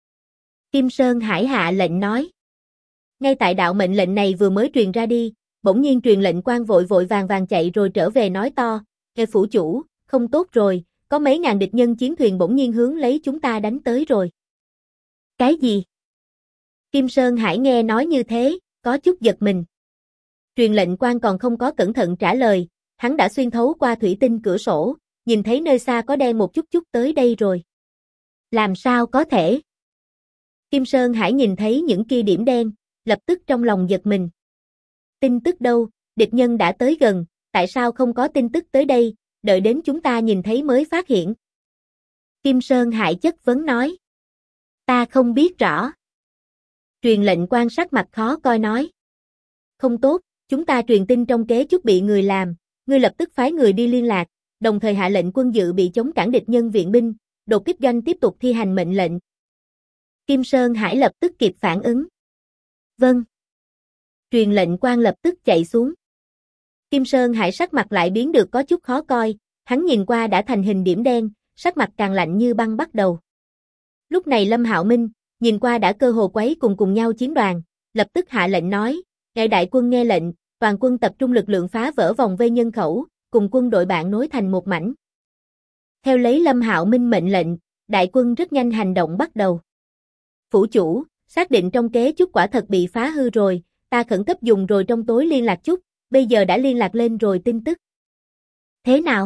Kim Sơn Hải hạ lệnh nói. Ngay tại đạo mệnh lệnh này vừa mới truyền ra đi, bỗng nhiên truyền lệnh quan vội vội vàng vàng chạy rồi trở về nói to, nghe phủ chủ, không tốt rồi, có mấy ngàn địch nhân chiến thuyền bỗng nhiên hướng lấy chúng ta đánh tới rồi. Cái gì? Kim Sơn Hải nghe nói như thế, có chút giật mình. Truyền lệnh quan còn không có cẩn thận trả lời, hắn đã xuyên thấu qua thủy tinh cửa sổ, nhìn thấy nơi xa có đen một chút chút tới đây rồi. Làm sao có thể? Kim Sơn Hải nhìn thấy những kia điểm đen, lập tức trong lòng giật mình. Tin tức đâu, địch nhân đã tới gần, tại sao không có tin tức tới đây, đợi đến chúng ta nhìn thấy mới phát hiện. Kim Sơn Hải chất vấn nói. Ta không biết rõ. Truyền lệnh quan sắc mặt khó coi nói. Không tốt, chúng ta truyền tin trong kế chút bị người làm, ngươi lập tức phái người đi liên lạc, đồng thời hạ lệnh quân dự bị chống cản địch nhân viện binh, đột kích doanh tiếp tục thi hành mệnh lệnh. Kim Sơn Hải lập tức kịp phản ứng. Vâng. Truyền lệnh quan lập tức chạy xuống. Kim Sơn Hải sắc mặt lại biến được có chút khó coi, hắn nhìn qua đã thành hình điểm đen, sắc mặt càng lạnh như băng bắt đầu. Lúc này Lâm Hạo Minh, nhìn qua đã cơ hồ quấy cùng nhau chiến đoàn, lập tức hạ lệnh nói, ngài đại quân nghe lệnh, toàn quân tập trung lực lượng phá vỡ vòng vây nhân khẩu, cùng quân đội bạn nối thành một mảnh. Theo lấy Lâm Hạo Minh mệnh lệnh, đại quân rất nhanh hành động bắt đầu. Phủ chủ, xác định trong kế chút quả thật bị phá hư rồi, ta khẩn cấp dùng rồi trong tối liên lạc chút, bây giờ đã liên lạc lên rồi tin tức. Thế nào?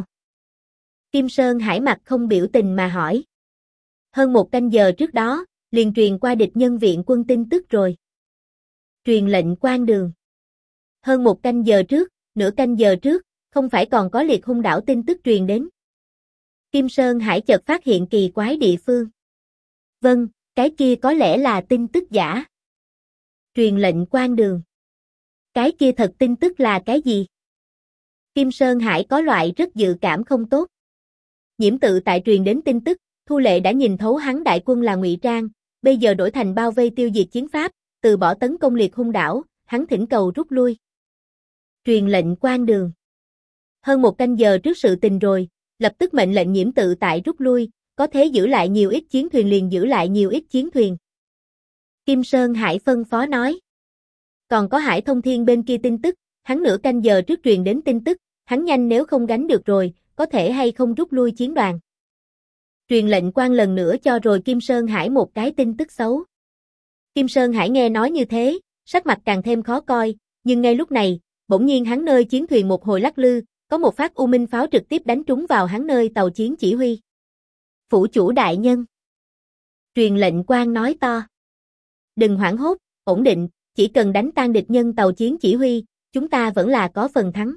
Kim Sơn Hải mặt không biểu tình mà hỏi. Hơn 1 canh giờ trước đó, liền truyền qua địch nhân viện quân tin tức rồi. Truyền lệnh quan đường. Hơn 1 canh giờ trước, nửa canh giờ trước, không phải còn có liệt hung đảo tin tức truyền đến. Kim Sơn Hải chợt phát hiện kỳ quái địa phương. Vâng, cái kia có lẽ là tin tức giả. Truyền lệnh quan đường. Cái kia thật tin tức là cái gì? Kim Sơn Hải có loại rất dự cảm không tốt. Nhiễm tự tại truyền đến tin tức, Thu Lệ đã nhìn thấu hắn đại quân là ngụy trang, bây giờ đổi thành bao vây tiêu diệt chiến pháp, từ bỏ tấn công liệt hung đảo, hắn thỉnh cầu rút lui. Truyền lệnh quan đường. Hơn 1 canh giờ trước sự tình rồi, lập tức mệnh lệnh nhiễm tự tại rút lui, có thể giữ lại nhiều ít chiến thuyền liền giữ lại nhiều ít chiến thuyền. Kim Sơn Hải phân phó nói. Còn có Hải Thông Thiên bên kia tin tức, hắn nửa canh giờ trước truyền đến tin tức, hắn nhanh nếu không gánh được rồi, có thể hay không rút lui chiến đoàn. Truyền lệnh quan lần nữa cho rồi Kim Sơn Hải một cái tin tức xấu. Kim Sơn Hải nghe nói như thế, sắc mặt càng thêm khó coi, nhưng ngay lúc này, bỗng nhiên hắn nơi chiến thuyền một hồi lắc lư, có một phát U Minh pháo trực tiếp đánh trúng vào hắn nơi tàu chiến chỉ huy. Phủ chủ đại nhân. Truyền lệnh quan nói to. Đừng hoảng hốt, ổn định, chỉ cần đánh tan địch nhân tàu chiến chỉ huy, chúng ta vẫn là có phần thắng.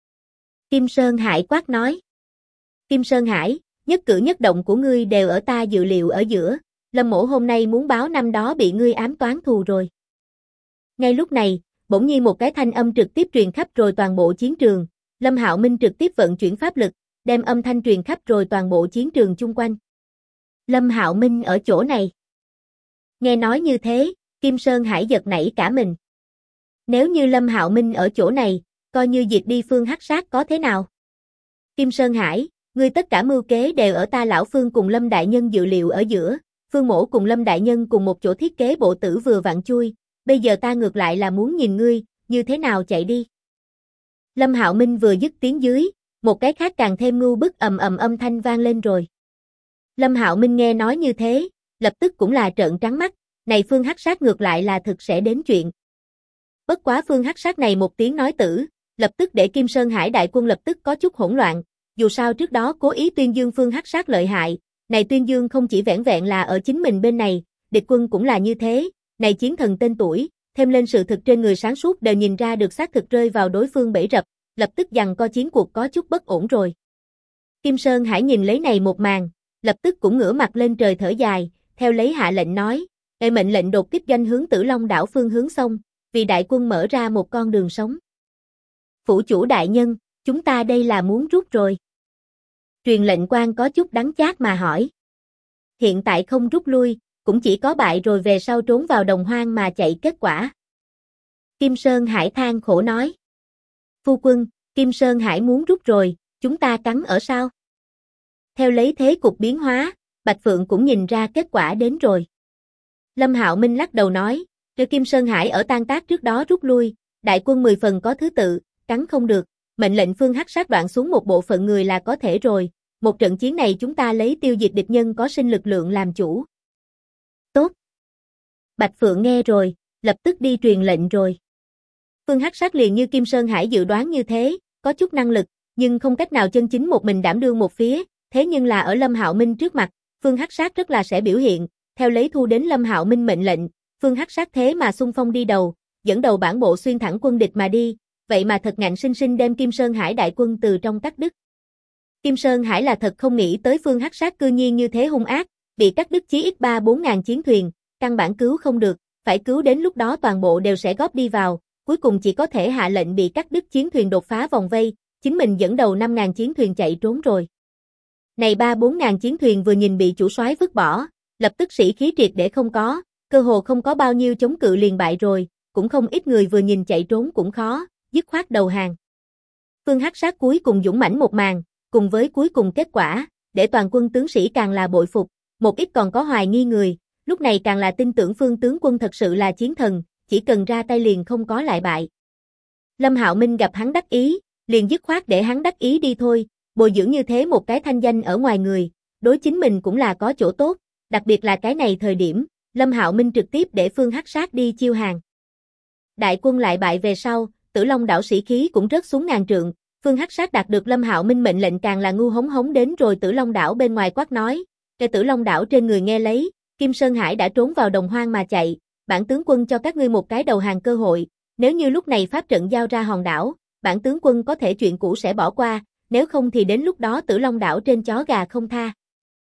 Kim Sơn Hải quát nói. Kim Sơn Hải, nhất cử nhất động của ngươi đều ở ta dự liệu ở giữa, Lâm Mỗ hôm nay muốn báo năm đó bị ngươi ám toán thù rồi. Ngay lúc này, bỗng nhiên một cái thanh âm trực tiếp truyền khắp rồi toàn bộ chiến trường, Lâm Hạo Minh trực tiếp vận chuyển pháp lực, đem âm thanh truyền khắp rồi toàn bộ chiến trường chung quanh. Lâm Hạo Minh ở chỗ này. Nghe nói như thế, Kim Sơn Hải giật nảy cả mình. Nếu như Lâm Hạo Minh ở chỗ này, coi như diệt đi Phương Hắc Sát có thế nào? Kim Sơn Hải, ngươi tất cả mưu kế đều ở ta lão Phương cùng Lâm đại nhân dự liệu ở giữa, Phương Mỗ cùng Lâm đại nhân cùng một chỗ thiết kế bộ tử vừa vặn chui, bây giờ ta ngược lại là muốn nhìn ngươi, như thế nào chạy đi. Lâm Hạo Minh vừa dứt tiếng dưới, một cái khác càng thêm ngu bức ầm ầm âm thanh vang lên rồi. Lâm Hạo Minh nghe nói như thế, lập tức cũng là trợn trắng mắt, này Phương Hắc Sát ngược lại là thực sẽ đến chuyện. Bất quá Phương Hắc Sát này một tiếng nói tử, lập tức để Kim Sơn Hải đại quân lập tức có chút hỗn loạn, dù sao trước đó cố ý tuyên dương Phương Hắc Sát lợi hại, này tuyên dương không chỉ vẻn vẹn là ở chính mình bên này, địch quân cũng là như thế, này chiến thần tên tuổi, thêm lên sự thực trên người sáng suốt đều nhìn ra được xác thực rơi vào đối phương bẫy rập, lập tức giằng co chiến cuộc có chút bất ổn rồi. Kim Sơn Hải nhìn lấy này một màn, lập tức cũng ngửa mặt lên trời thở dài, theo lấy hạ lệnh nói, mệnh lệnh đột kích doanh hướng Tử Long đảo phương hướng sông, vì đại quân mở ra một con đường sống. Phủ chủ đại nhân, chúng ta đây là muốn rút rồi. Truyền lệnh quan có chút đắng chát mà hỏi. Hiện tại không rút lui, cũng chỉ có bại rồi về sau trốn vào đồng hoang mà chạy kết quả. Kim Sơn Hải than khổ nói. Phu quân, Kim Sơn Hải muốn rút rồi, chúng ta cắn ở sao? Theo lấy thế cục biến hóa, Bạch Phượng cũng nhìn ra kết quả đến rồi. Lâm Hạo Minh lắc đầu nói, cho Kim Sơn Hải ở tan tác trước đó rút lui, đại quân 10 phần có thứ tự, cắn không được, mệnh lệnh Phương Hắc Sát đoạn xuống một bộ phận người là có thể rồi, một trận chiến này chúng ta lấy tiêu diệt địch nhân có sinh lực lượng làm chủ. Tốt. Bạch Phượng nghe rồi, lập tức đi truyền lệnh rồi. Phương Hắc Sát liền như Kim Sơn Hải dự đoán như thế, có chút năng lực, nhưng không cách nào chân chính một mình đảm đương một phía, thế nhưng là ở Lâm Hạo Minh trước mặt, Phương Hắc Sát rất là sẽ biểu hiện, theo lấy thu đến Lâm Hạo Minh mệnh lệnh, Phương Hắc Sát thế mà xung phong đi đầu, dẫn đầu bản bộ xuyên thẳng quân địch mà đi, vậy mà thật ngạnh sinh sinh đem Kim Sơn Hải đại quân từ trong cắt đứt. Kim Sơn Hải là thật không nghĩ tới Phương Hắc Sát cư nhiên như thế hung ác, bị cắt đứt chí ít 3-4 ngàn chiến thuyền, căn bản cứu không được, phải cứu đến lúc đó toàn bộ đều sẽ góp đi vào, cuối cùng chỉ có thể hạ lệnh bị cắt đứt chiến thuyền đột phá vòng vây, chính mình dẫn đầu 5 ngàn chiến thuyền chạy trốn rồi. Này 3-4 ngàn chiến thuyền vừa nhìn bị chủ soái vứt bỏ, lập tức sĩ khí triệt để không có, cơ hồ không có bao nhiêu chống cự liền bại rồi, cũng không ít người vừa nhìn chạy trốn cũng khó, dứt khoát đầu hàng. Phương Hắc Sát cuối cùng dũng mãnh một màn, cùng với cuối cùng kết quả, để toàn quân tướng sĩ càng là bội phục, một ít còn có hoài nghi người, lúc này càng là tin tưởng Phương tướng quân thật sự là chiến thần, chỉ cần ra tay liền không có lại bại. Lâm Hạo Minh gặp hắn đắc ý, liền dứt khoát để hắn đắc ý đi thôi, bồi dưỡng như thế một cái thanh danh ở ngoài người, đối chính mình cũng là có chỗ tốt, đặc biệt là cái này thời điểm, Lâm Hạo Minh trực tiếp để Phương Hắc Sát đi chiêu hàng. Đại quân lại bại về sau, Tử Long đảo sĩ khí cũng rớt xuống ngàn trượng, Phương Hắc Sát đạt được Lâm Hạo Minh mệnh lệnh càng là ngu hống hống đến rồi Tử Long đảo bên ngoài quát nói, cái Tử Long đảo trên người nghe lấy, Kim Sơn Hải đã trốn vào đồng hoang mà chạy, bản tướng quân cho các ngươi một cái đầu hàng cơ hội, nếu như lúc này pháp trận giao ra hòn đảo, bản tướng quân có thể chuyện cũ sẽ bỏ qua, nếu không thì đến lúc đó Tử Long đảo trên chó gà không tha.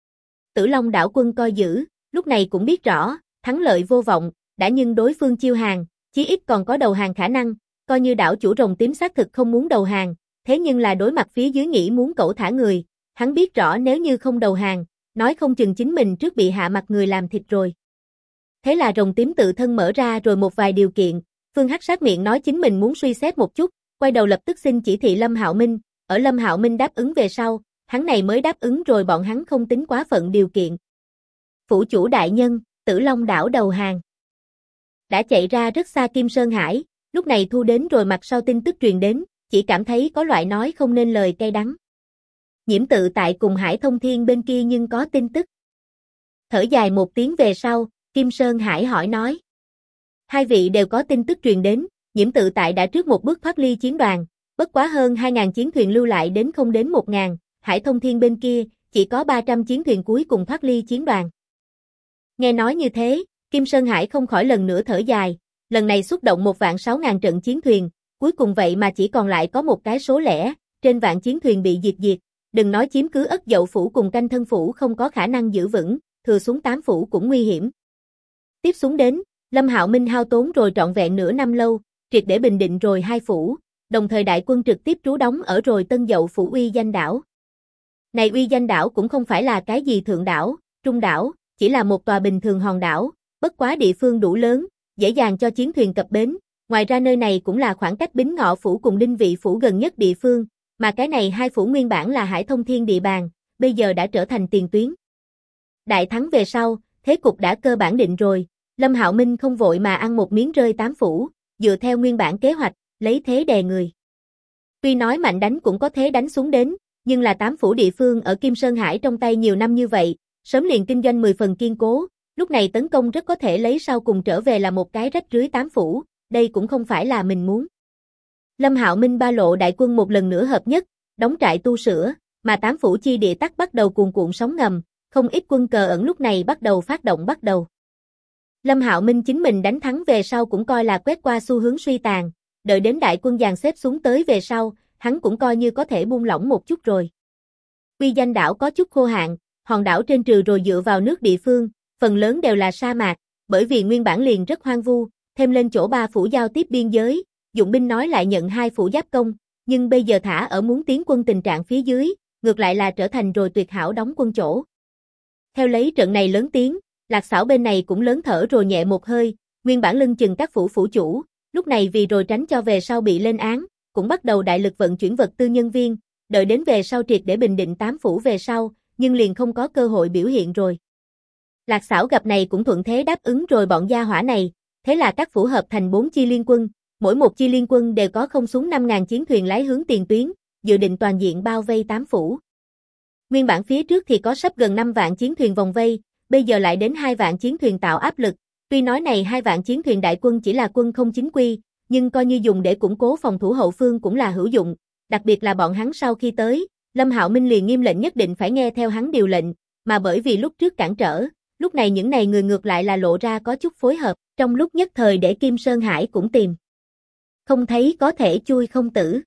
Tử Long đảo quân coi giữ, lúc này cũng biết rõ, thắng lợi vô vọng, đã nhưng đối phương chiêu hàng, chí ít còn có đầu hàng khả năng, coi như đảo chủ rồng tím xác thực không muốn đầu hàng, thế nhưng là đối mặt phía dưới nghĩ muốn cẩu thả người, hắn biết rõ nếu như không đầu hàng, nói không chừng chính mình trước bị hạ mặt người làm thịt rồi. Thế là rồng tím tự thân mở ra rồi một vài điều kiện, Phương Hắc Sát miệng nói chính mình muốn suy xét một chút, quay đầu lập tức xin chỉ thị Lâm Hạo Minh, ở Lâm Hạo Minh đáp ứng về sau, hắn này mới đáp ứng rồi bọn hắn không tính quá phận điều kiện. Phủ chủ đại nhân, Tử Long đảo đầu hàng. Đã chạy ra rất xa Kim Sơn Hải, lúc này thu đến rồi mặt sau tin tức truyền đến, chỉ cảm thấy có loại nói không nên lời cay đắng. Nhiễm Tự Tại cùng Hải Thông Thiên bên kia nhưng có tin tức. Thở dài một tiếng về sau, Kim Sơn Hải hỏi nói. Hai vị đều có tin tức truyền đến, Nhiễm Tự Tại đã trước một bước thoát ly chiến đoàn, bất quá hơn 2.000 chiến thuyền lưu lại đến không đến 1.000, Hải Thông Thiên bên kia, chỉ có 300 chiến thuyền cuối cùng thoát ly chiến đoàn. Nghe nói như thế, Kim Sơn Hải không khỏi lần nữa thở dài, lần này xuất động 1.600.000 trận chiến thuyền, cuối cùng vậy mà chỉ còn lại có một cái số lẻ, trên vạn chiến thuyền bị diệt, đừng nói chiếm cứ Ất Dậu phủ cùng Canh Thân phủ không có khả năng giữ vững, thừa xuống 8 phủ cũng nguy hiểm. Tiếp xuống đến, Lâm Hạo Minh hao tốn rồi trọn vẹn nửa năm lâu, triệt để bình định rồi 2 phủ, đồng thời đại quân trực tiếp trú đóng ở rồi Tân Dậu phủ Uy Danh đảo. Này Uy Danh đảo cũng không phải là cái gì thượng đảo, trung đảo, chỉ là một tòa bình thường hòn đảo, bất quá địa phương đủ lớn, dễ dàng cho chiến thuyền cập bến, ngoài ra nơi này cũng là khoảng cách Bính Ngọ phủ cùng Đinh Vị phủ gần nhất địa phương, mà cái này 2 phủ nguyên bản là Hải Thông Thiên địa bàn, bây giờ đã trở thành tiền tuyến. Đại thắng về sau, thế cục đã cơ bản định rồi, Lâm Hạo Minh không vội mà ăn một miếng rơi 8 phủ, dựa theo nguyên bản kế hoạch, lấy thế đè người. Tuy nói mạnh đánh cũng có thế đánh xuống đến, nhưng là 8 phủ địa phương ở Kim Sơn Hải trong tay nhiều năm như vậy, sớm liền kinh doanh 10 phần kiên cố, lúc này tấn công rất có thể lấy sau cùng trở về là một cái rách rưới 8 phủ, đây cũng không phải là mình muốn. Lâm Hạo Minh ba lộ đại quân một lần nữa hợp nhất, đóng trại tu sửa, mà 8 phủ chi địa tắc bắt đầu cuồn cuộn sóng ngầm, không ít quân cờ ẩn lúc này bắt đầu phát động bắt đầu. Lâm Hạo Minh chính mình đánh thắng về sau cũng coi là quét qua xu hướng suy tàn, đợi đến đại quân dàn xếp xuống tới về sau, hắn cũng coi như có thể buông lỏng một chút rồi. Uy Danh đảo có chút khô hạn, hòn đảo trên trừ rồi dựa vào nước địa phương, phần lớn đều là sa mạc, bởi vì nguyên bản liền rất hoang vu, thêm lên chỗ 3 phủ giao tiếp biên giới, dụng binh nói lại nhận 2 phủ giáp công, nhưng bây giờ thả ở muốn tiến quân tình trạng phía dưới, ngược lại là trở thành rồi tuyệt hảo đóng quân chỗ. Theo lấy trận này lớn tiếng, Lạc Xảo bên này cũng lớn thở rồi nhẹ một hơi, nguyên bản lưng chừng các phủ phủ chủ, lúc này vì rồi tránh cho về sau bị lên án, cũng bắt đầu đại lực vận chuyển vật tư nhân viên, đợi đến về sau triệt để bình định 8 phủ về sau, nhưng liền không có cơ hội biểu hiện rồi. Lạc Xảo gặp này cũng thuận thế đáp ứng rồi bọn gia hỏa này, thế là các phủ hợp thành 4 chi liên quân, mỗi một chi liên quân đều có không xuống 5.000 chiến thuyền lái hướng tiền tuyến, dự định toàn diện bao vây 8 phủ. Nguyên bản phía trước thì có sắp gần 5 vạn chiến thuyền vòng vây, bây giờ lại đến 2 vạn chiến thuyền tạo áp lực, tuy nói này 2 vạn chiến thuyền đại quân chỉ là quân không chính quy, nhưng coi như dùng để củng cố phòng thủ hậu phương cũng là hữu dụng, đặc biệt là bọn hắn sau khi tới, Lâm Hạo Minh liền nghiêm lệnh nhất định phải nghe theo hắn điều lệnh, mà bởi vì lúc trước cản trở, lúc này những này người ngược lại là lộ ra có chút phối hợp, trong lúc nhất thời để Kim Sơn Hải cũng tìm. Không thấy có thể chui không tử.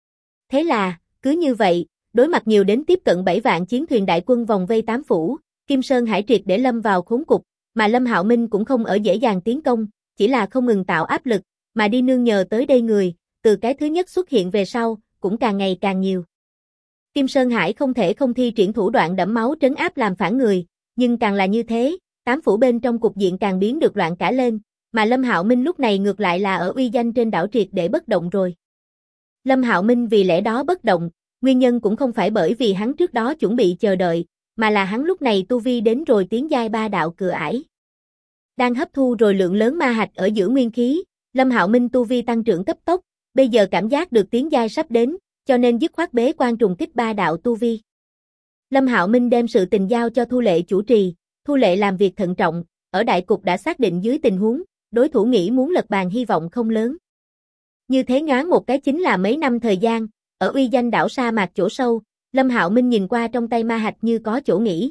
Thế là, cứ như vậy, đối mặt nhiều đến tiếp cận 7 vạn chiến thuyền đại quân vòng vây 8 phủ, Kim Sơn Hải triệt để lâm vào khốn cục, mà Lâm Hạo Minh cũng không ở dễ dàng tiến công, chỉ là không ngừng tạo áp lực, mà đi nương nhờ tới đây người, từ cái thứ nhất xuất hiện về sau, cũng càng ngày càng nhiều. Kim Sơn Hải không thể không thi triển thủ đoạn đẫm máu trấn áp làm phản người, nhưng càng là như thế, 8 phủ bên trong cục diện càng biến được loạn cả lên, mà Lâm Hạo Minh lúc này ngược lại là ở Uy Danh trên đảo triệt để bất động rồi. Lâm Hạo Minh vì lẽ đó bất động, nguyên nhân cũng không phải bởi vì hắn trước đó chuẩn bị chờ đợi, mà là hắn lúc này tu vi đến rồi tiến giai 3 đạo cửa ải. Đang hấp thu rồi lượng lớn ma hạch ở giữa nguyên khí, Lâm Hạo Minh tu vi tăng trưởng cấp tốc, bây giờ cảm giác được tiến giai sắp đến, cho nên dứt khoát bế quan trùng kích 3 đạo tu vi. Lâm Hạo Minh đem sự tình giao cho Thu Lệ chủ trì, Thu Lệ làm việc thận trọng, ở đại cục đã xác định dưới tình huống, đối thủ nghĩ muốn lật bàn hy vọng không lớn. Như thế nhoáng một cái chính là mấy năm thời gian, ở uy danh đảo sa mạc chỗ sâu, Lâm Hạo Minh nhìn qua trong tay ma hạch như có chỗ nghỉ.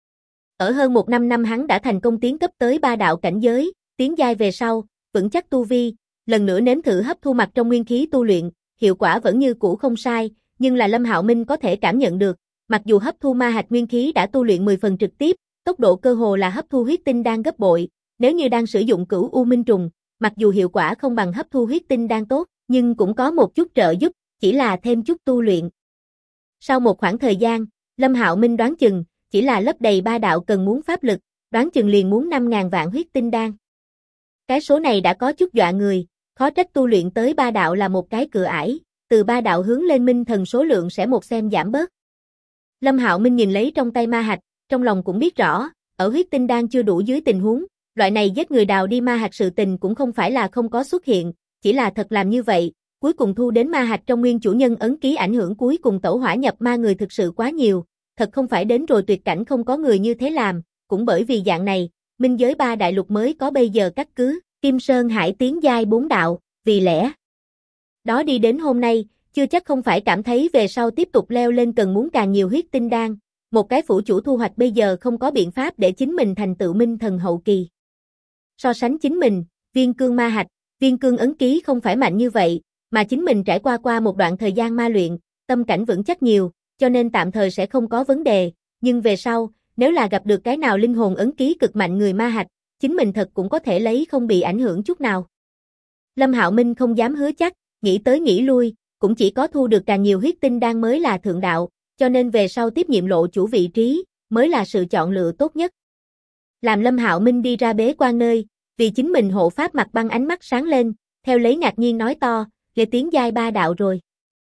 Ở hơn 1 năm hắn đã thành công tiến cấp tới 3 đạo cảnh giới, tiến giai về sau, vững chắc tu vi, lần nữa nếm thử hấp thu mặt trong nguyên khí tu luyện, hiệu quả vẫn như cũ không sai, nhưng là Lâm Hạo Minh có thể cảm nhận được, mặc dù hấp thu ma hạch nguyên khí đã tu luyện 10 phần trực tiếp, tốc độ cơ hồ là hấp thu huyết tinh đan gấp bội, nếu như đang sử dụng Cửu U Minh Trùng, mặc dù hiệu quả không bằng hấp thu huyết tinh đan tốt, nhưng cũng có một chút trợ giúp, chỉ là thêm chút tu luyện. Sau một khoảng thời gian, Lâm Hạo Minh đoán chừng, chỉ là lấp đầy 3 đạo cần muốn pháp lực, đoán chừng liền muốn 5.000 vạn huyết tinh đan. Cái số này đã có chút dọa người, khó trách tu luyện tới 3 đạo là một cái cửa ải, từ 3 đạo hướng lên minh thần số lượng sẽ một xem giảm bớt. Lâm Hạo Minh nhìn lấy trong tay ma hạch, trong lòng cũng biết rõ, ở huyết tinh đan chưa đủ dưới tình huống, loại này giết người đào đi ma hạch sự tình cũng không phải là không có xuất hiện, chỉ là thật làm như vậy, cuối cùng thu đến ma hạch trong nguyên chủ nhân ấn ký ảnh hưởng cuối cùng tẩu hỏa nhập ma người thực sự quá nhiều, thật không phải đến rồi tuyệt cảnh không có người như thế làm, cũng bởi vì dạng này, minh giới 3 đại lục mới có bây giờ cắt cứ, Kim Sơn Hải tiến giai 4 đạo, vì lẽ đó đi đến hôm nay, chưa chắc không phải cảm thấy về sau tiếp tục leo lên cần muốn càng nhiều huyết tinh đan, một cái phủ chủ thu hoạch bây giờ không có biện pháp để chính mình thành tựu minh thần hậu kỳ. So sánh chính mình, viên cương ma hạch, viên cương ấn ký không phải mạnh như vậy, mà chính mình trải qua một đoạn thời gian ma luyện, tâm cảnh vững chắc nhiều, cho nên tạm thời sẽ không có vấn đề, nhưng về sau, nếu là gặp được cái nào linh hồn ấn ký cực mạnh người ma hạch, chính mình thật cũng có thể lấy không bị ảnh hưởng chút nào. Lâm Hạo Minh không dám hứa chắc, nghĩ tới nghĩ lui, cũng chỉ có thu được càng nhiều huyết tinh đan mới là thượng đạo, cho nên về sau tiếp nhiệm lộ chủ vị trí, mới là sự chọn lựa tốt nhất. Làm Lâm Hạo Minh đi ra bế quan nơi, vì chính mình hộ pháp Mặt Băng ánh mắt sáng lên, theo lấy ngạc nhiên nói to, Lê tiến giai 3 đạo rồi.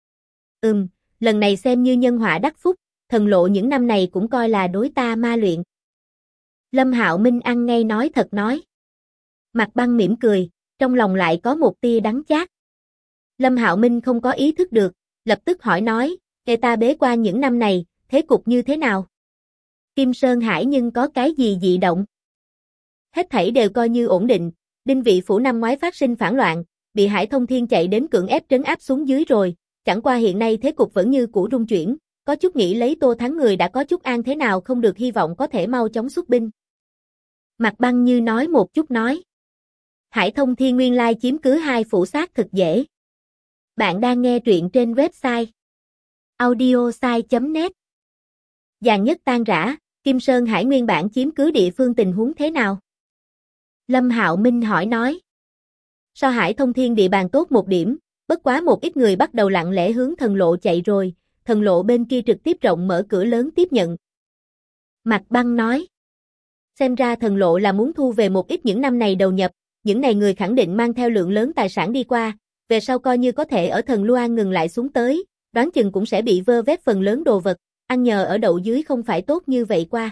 Lần này xem như nhân họa đắc phúc, thần lộ những năm này cũng coi là đối ta ma luyện. Lâm Hạo Minh ăn ngay nói thật nói. Mặt Băng mỉm cười, trong lòng lại có một tia đắng chát. Lâm Hạo Minh không có ý thức được, lập tức hỏi nói, Kể ta bế quan những năm này, thế cục như thế nào? Kim Sơn Hải nhưng có cái gì dị động? Hết thảy đều coi như ổn định, Đinh Vị Phủ năm ngoái phát sinh phản loạn, bị Hải Thông Thiên chạy đến cưỡng ép trấn áp xuống dưới rồi, chẳng qua hiện nay thế cục vẫn như cũ rung chuyển, có chút nghĩ lấy Tô Thắng người đã có chút an thế nào không được hy vọng có thể mau chóng xuất binh. Mặt Băng như nói một chút nói. Hải Thông Thiên nguyên lai chiếm cứ 2 phủ xác thực dễ. Bạn đang nghe truyện trên website audiosai.net. Dàn nhất tan rã, Kim Sơn Hải nguyên bản chiếm cứ địa phương tình huống thế nào? Lâm Hạo Minh hỏi nói. So Hải Thông Thiên địa bàn tốt một điểm, bất quá một ít người bắt đầu lặng lẽ hướng thần lộ chạy rồi, thần lộ bên kia trực tiếp rộng mở cửa lớn tiếp nhận. Mặt Băng nói. Xem ra thần lộ là muốn thu về một ít những năm này đầu nhập, những này người khẳng định mang theo lượng lớn tài sản đi qua, về sau coi như có thể ở thần Loan ngừng lại xuống tới, đoán chừng cũng sẽ bị vơ vét phần lớn đồ vật, ăn nhờ ở đậu dưới không phải tốt như vậy qua.